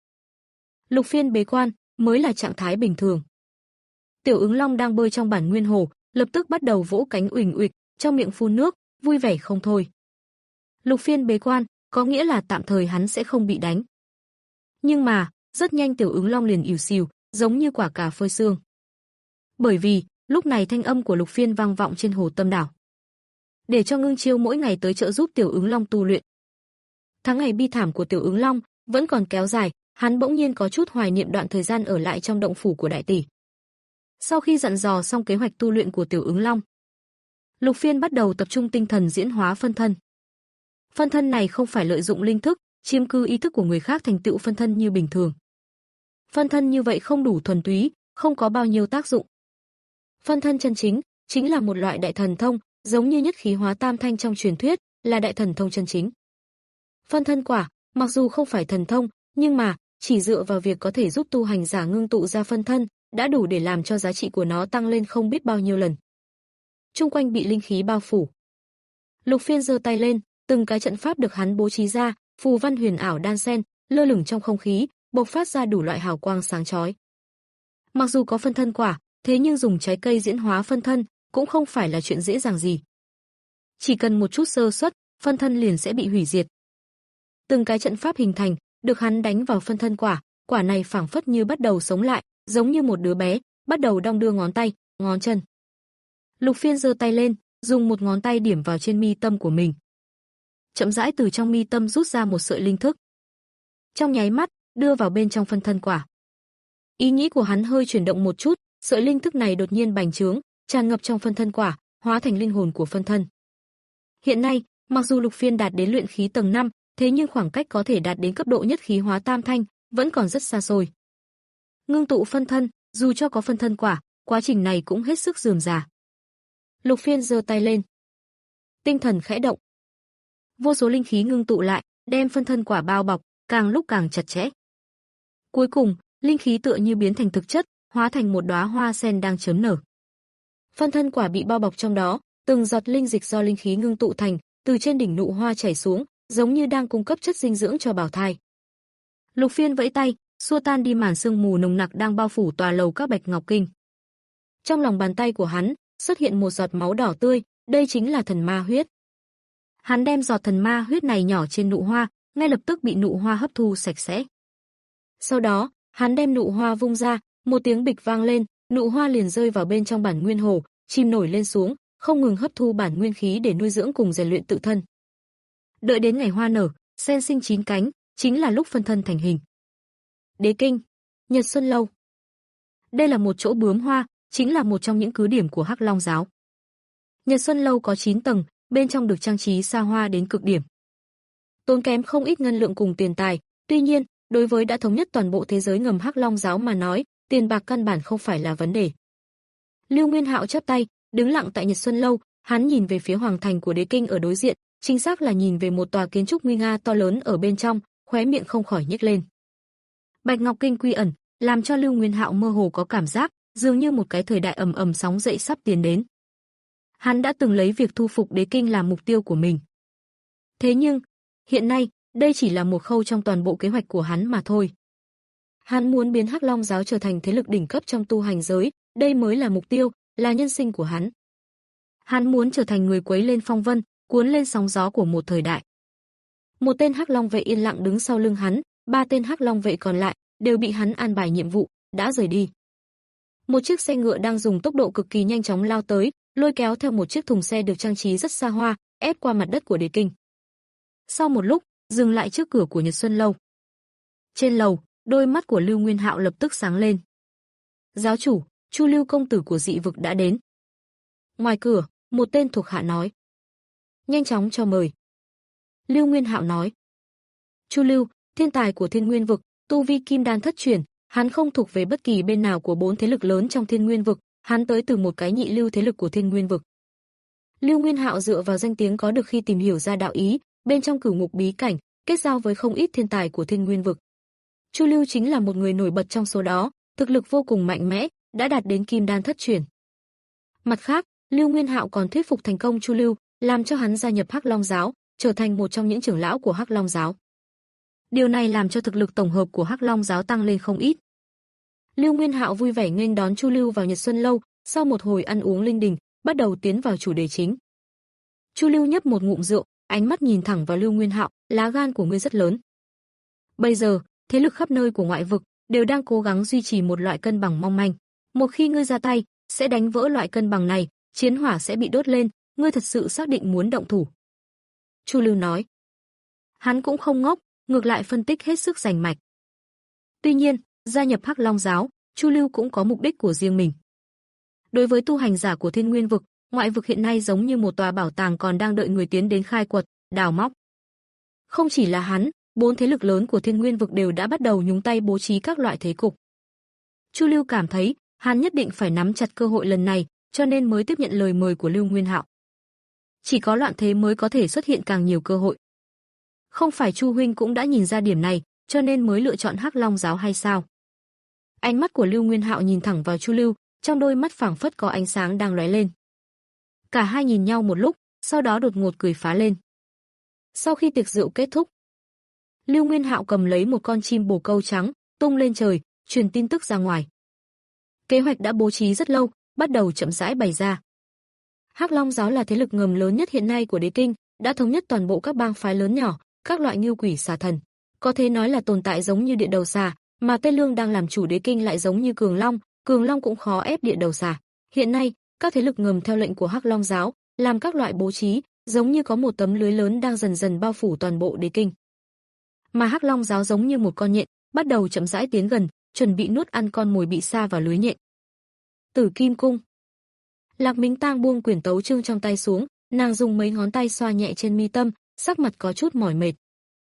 Lục Phiên bế quan mới là trạng thái bình thường. Tiểu Ứng Long đang bơi trong bản nguyên hồ, lập tức bắt đầu vỗ cánh uỳnh uịch, trong miệng phun nước, vui vẻ không thôi. Lục Phiên bế quan, có nghĩa là tạm thời hắn sẽ không bị đánh. Nhưng mà, rất nhanh Tiểu Ứng Long liền ỉu xìu, giống như quả cà phơi xương. Bởi vì, lúc này thanh âm của Lục Phiên vang vọng trên hồ Tâm Đảo. Để cho Ngưng Chiêu mỗi ngày tới trợ giúp Tiểu Ứng Long tu luyện. Tháng ngày bi thảm của Tiểu Ứng Long vẫn còn kéo dài, hắn bỗng nhiên có chút hoài niệm đoạn thời gian ở lại trong động phủ của đại tỷ. Sau khi dặn dò xong kế hoạch tu luyện của Tiểu Ứng Long, Lục Phiên bắt đầu tập trung tinh thần diễn hóa phân thân. Phân thân này không phải lợi dụng linh thức, chiếm cứ ý thức của người khác thành tựu phân thân như bình thường. Phân thân như vậy không đủ thuần túy, không có bao nhiêu tác dụng. Phân thân chân chính chính là một loại đại thần thông, giống như nhất khí hóa tam thanh trong truyền thuyết, là đại thần thông chân chính. Phân thân quả, mặc dù không phải thần thông, nhưng mà chỉ dựa vào việc có thể giúp tu hành giả ngưng tụ ra phân thân, đã đủ để làm cho giá trị của nó tăng lên không biết bao nhiêu lần. Trung quanh bị linh khí bao phủ. Lục Phiên giơ tay lên, từng cái trận pháp được hắn bố trí ra, phù văn huyền ảo đan xen, lơ lửng trong không khí, bộc phát ra đủ loại hào quang sáng chói. Mặc dù có phân thân quả, thế nhưng dùng trái cây diễn hóa phân thân cũng không phải là chuyện dễ dàng gì. Chỉ cần một chút sơ suất, phân thân liền sẽ bị hủy diệt. Từng cái trận pháp hình thành, được hắn đánh vào phân thân quả, quả này phảng phất như bắt đầu sống lại, giống như một đứa bé, bắt đầu đong đưa ngón tay, ngón chân. Lục Phiên giơ tay lên, dùng một ngón tay điểm vào trên mi tâm của mình. Chậm rãi từ trong mi tâm rút ra một sợi linh thức. Trong nháy mắt, đưa vào bên trong phân thân quả. Ý nghĩ của hắn hơi chuyển động một chút, sợi linh thức này đột nhiên bành trướng, tràn ngập trong phân thân quả, hóa thành linh hồn của phân thân. Hiện nay, mặc dù Lục Phiên đạt đến luyện khí tầng năm, thế nhưng khoảng cách có thể đạt đến cấp độ nhất khí hóa tam thanh vẫn còn rất xa xôi. Ngưng tụ phân thân, dù cho có phân thân quả, quá trình này cũng hết sức rườm rà. Lục Phiên giơ tay lên, tinh thần khẽ động. Vô số linh khí ngưng tụ lại, đem phân thân quả bao bọc, càng lúc càng chặt chẽ. Cuối cùng, linh khí tựa như biến thành thực chất, hóa thành một đóa hoa sen đang chớm nở. Phân thân quả bị bao bọc trong đó, từng giọt linh dịch do linh khí ngưng tụ thành, từ trên đỉnh nụ hoa chảy xuống, giống như đang cung cấp chất dinh dưỡng cho bào thai. Lục Phiên vẫy tay, xua tan đi màn sương mù nồng nặc đang bao phủ tòa lầu các Bạch Ngọc Kinh. Trong lòng bàn tay của hắn xuất hiện một giọt máu đỏ tươi, đây chính là thần ma huyết. Hắn đem giọt thần ma huyết này nhỏ trên nụ hoa, ngay lập tức bị nụ hoa hấp thu sạch sẽ. Sau đó, hắn đem nụ hoa vung ra, một tiếng bịch vang lên, nụ hoa liền rơi vào bên trong bản nguyên hồ, chìm nổi lên xuống, không ngừng hấp thu bản nguyên khí để nuôi dưỡng cùng rèn luyện tự thân. Đợi đến ngày hoa nở, sen sinh chín cánh, chính là lúc phân thân thành hình. Đế Kinh, Nhật Xuân Lâu. Đây là một chỗ bướm hoa, chính là một trong những cứ điểm của Hắc Long giáo. Nhật Xuân Lâu có chín tầng, bên trong được trang trí xa hoa đến cực điểm. Tốn kém không ít ngân lượng cùng tiền tài, tuy nhiên, đối với đã thống nhất toàn bộ thế giới ngầm Hắc Long giáo mà nói, tiền bạc căn bản không phải là vấn đề. Lưu Nguyên Hạo chắp tay, đứng lặng tại Nhật Xuân Lâu, hắn nhìn về phía hoàng thành của Đế Kinh ở đối diện, chính xác là nhìn về một tòa kiến trúc nguy nga to lớn ở bên trong, khóe miệng không khỏi nhếch lên. Bạch Ngọc Kinh quy ẩn, làm cho Lưu Nguyên Hạo mơ hồ có cảm giác, dường như một cái thời đại ầm ầm sóng dậy sắp tiến đến. Hắn đã từng lấy việc thu phục Đế Kinh làm mục tiêu của mình. Thế nhưng, hiện nay, đây chỉ là một khâu trong toàn bộ kế hoạch của hắn mà thôi. Hắn muốn biến Hắc Long giáo trở thành thế lực đỉnh cấp trong tu hành giới, đây mới là mục tiêu, là nhân sinh của hắn. Hắn muốn trở thành người quấy lên phong vân, cuốn lên sóng gió của một thời đại. Một tên Hắc Long vệ yên lặng đứng sau lưng hắn, ba tên Hắc Long vệ còn lại đều bị hắn an bài nhiệm vụ, đã rời đi. Một chiếc xe ngựa đang dùng tốc độ cực kỳ nhanh chóng lao tới, lôi kéo theo một chiếc thùng xe được trang trí rất xa hoa, ép qua mặt đất của đế kinh. Sau một lúc, dừng lại trước cửa của Nhật Xuân lâu. Trên lầu, đôi mắt của Lưu Nguyên Hạo lập tức sáng lên. Giáo chủ, Chu Lưu công tử của dị vực đã đến. Ngoài cửa, một tên thuộc hạ nói. Nhanh chóng cho mời. Lưu Nguyên Hạo nói. Chu Lưu, thiên tài của Thiên Nguyên vực, tu vi kim đan thất truyền, hắn không thuộc về bất kỳ bên nào của bốn thế lực lớn trong Thiên Nguyên vực, hắn tới từ một cái nhị lưu thế lực của Thiên Nguyên vực. Lưu Nguyên Hạo dựa vào danh tiếng có được khi tìm hiểu ra đạo ý, bên trong cửu ngục bí cảnh, kết giao với không ít thiên tài của Thiên Nguyên vực. Chu Lưu chính là một người nổi bật trong số đó, thực lực vô cùng mạnh mẽ, đã đạt đến kim đan thất truyền. Mặt khác, Lưu Nguyên Hạo còn thuyết phục thành công Chu Lưu, làm cho hắn gia nhập Hắc Long giáo, trở thành một trong những trưởng lão của Hắc Long giáo. Điều này làm cho thực lực tổng hợp của Hắc Long giáo tăng lên không ít. Lưu Nguyên Hạo vui vẻ nghênh đón Chu Lưu vào Nhật Xuân lâu, sau một hồi ăn uống linh đình, bắt đầu tiến vào chủ đề chính. Chu Lưu nhấp một ngụm rượu, ánh mắt nhìn thẳng vào Lưu Nguyên Hạo, lá gan của ngươi rất lớn. Bây giờ, thế lực khắp nơi của ngoại vực đều đang cố gắng duy trì một loại cân bằng mong manh. Một khi ngươi ra tay, sẽ đánh vỡ loại cân bằng này, chiến hỏa sẽ bị đốt lên, ngươi thật sự xác định muốn động thủ. Chu Lưu nói. Hắn cũng không ngốc, ngược lại phân tích hết sức rành mạch. Tuy nhiên, gia nhập Hắc Long giáo, Chu Lưu cũng có mục đích của riêng mình. Đối với tu hành giả của Thiên Nguyên vực, ngoại vực hiện nay giống như một tòa bảo tàng còn đang đợi người tiến đến khai quật, đào móc. Không chỉ là hắn, bốn thế lực lớn của Thiên Nguyên vực đều đã bắt đầu nhúng tay bố trí các loại thế cục. Chu Lưu cảm thấy, hắn nhất định phải nắm chặt cơ hội lần này, cho nên mới tiếp nhận lời mời của Lưu Nguyên Hạo. Chỉ có loạn thế mới có thể xuất hiện càng nhiều cơ hội. Không phải Chu huynh cũng đã nhìn ra điểm này, cho nên mới lựa chọn Hắc Long giáo hay sao? Ánh mắt của Lưu Nguyên Hạo nhìn thẳng vào Chu Lưu, trong đôi mắt phảng phất có ánh sáng đang lóe lên. Cả hai nhìn nhau một lúc, sau đó đột ngột cười phá lên. Sau khi tiệc rượu kết thúc, Lưu Nguyên Hạo cầm lấy một con chim bồ câu trắng, tung lên trời, truyền tin tức ra ngoài. Kế hoạch đã bố trí rất lâu, bắt đầu chậm rãi bày ra. Hắc Long giáo là thế lực ngầm lớn nhất hiện nay của đế kinh, đã thống nhất toàn bộ các bang phái lớn nhỏ, các loại ngưu quỷ xà thần. Có thể nói là tồn tại giống như địa đầu xà, mà Tây Lương đang làm chủ đế kinh lại giống như Cường Long, Cường Long cũng khó ép địa đầu xà. Hiện nay, các thế lực ngầm theo lệnh của Hắc Long giáo, làm các loại bố trí, giống như có một tấm lưới lớn đang dần dần bao phủ toàn bộ đế kinh. Mà Hắc Long giáo giống như một con nhện, bắt đầu chậm rãi tiến gần, chuẩn bị nuốt ăn con mồi bị sa vào lưới nhện. Tử Kim cung. Lạc Mính Tang buông quyển tấu chương trong tay xuống, nàng dùng mấy ngón tay xoa nhẹ trên mi tâm, sắc mặt có chút mỏi mệt.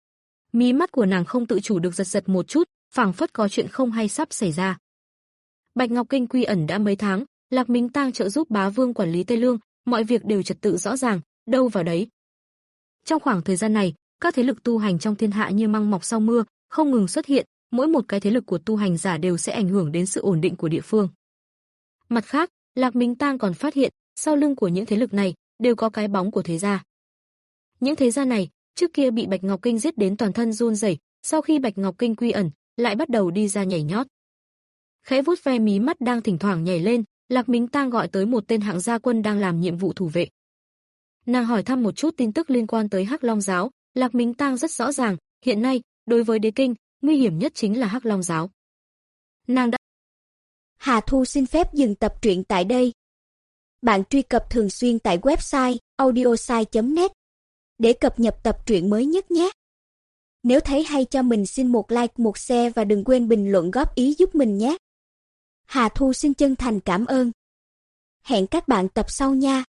Mí mắt của nàng không tự chủ được giật giật một chút, phảng phất có chuyện không hay sắp xảy ra. Bạch Ngọc Kinh quy ẩn đã mấy tháng, Lạc Mính Tang trợ giúp bá vương quản lý Tây Lương, mọi việc đều trật tự rõ ràng, đâu vào đấy. Trong khoảng thời gian này, các thế lực tu hành trong thiên hạ như măng mọc sau mưa, không ngừng xuất hiện, mỗi một cái thế lực của tu hành giả đều sẽ ảnh hưởng đến sự ổn định của địa phương. Mặt khác, Lạc Mính Tang còn phát hiện, sau lưng của những thế lực này đều có cái bóng của thế gia. Những thế gia này trước kia bị Bạch Ngọc Kinh giết đến toàn thân run rẩy, sau khi Bạch Ngọc Kinh quy ẩn, lại bắt đầu đi ra nhảy nhót. Khẽ vuốt ve mí mắt đang thỉnh thoảng nhảy lên, Lạc Mính Tang gọi tới một tên hạng gia quân đang làm nhiệm vụ thủ vệ. Nàng hỏi thăm một chút tin tức liên quan tới Hắc Long giáo, Lạc Mính Tang rất rõ ràng, hiện nay, đối với đế kinh, nguy hiểm nhất chính là Hắc Long giáo. Nàng đã Hà Thu xin phép dừng tập truyện tại đây. Bạn truy cập thường xuyên tại website audiosai chấm net để cập nhật tập truyện mới nhất nhé. Nếu thấy hay cho mình xin một like, một share và đừng quên bình luận góp ý giúp mình nhé. Hà Thu xin chân thành cảm ơn. Hẹn các bạn tập sau nha.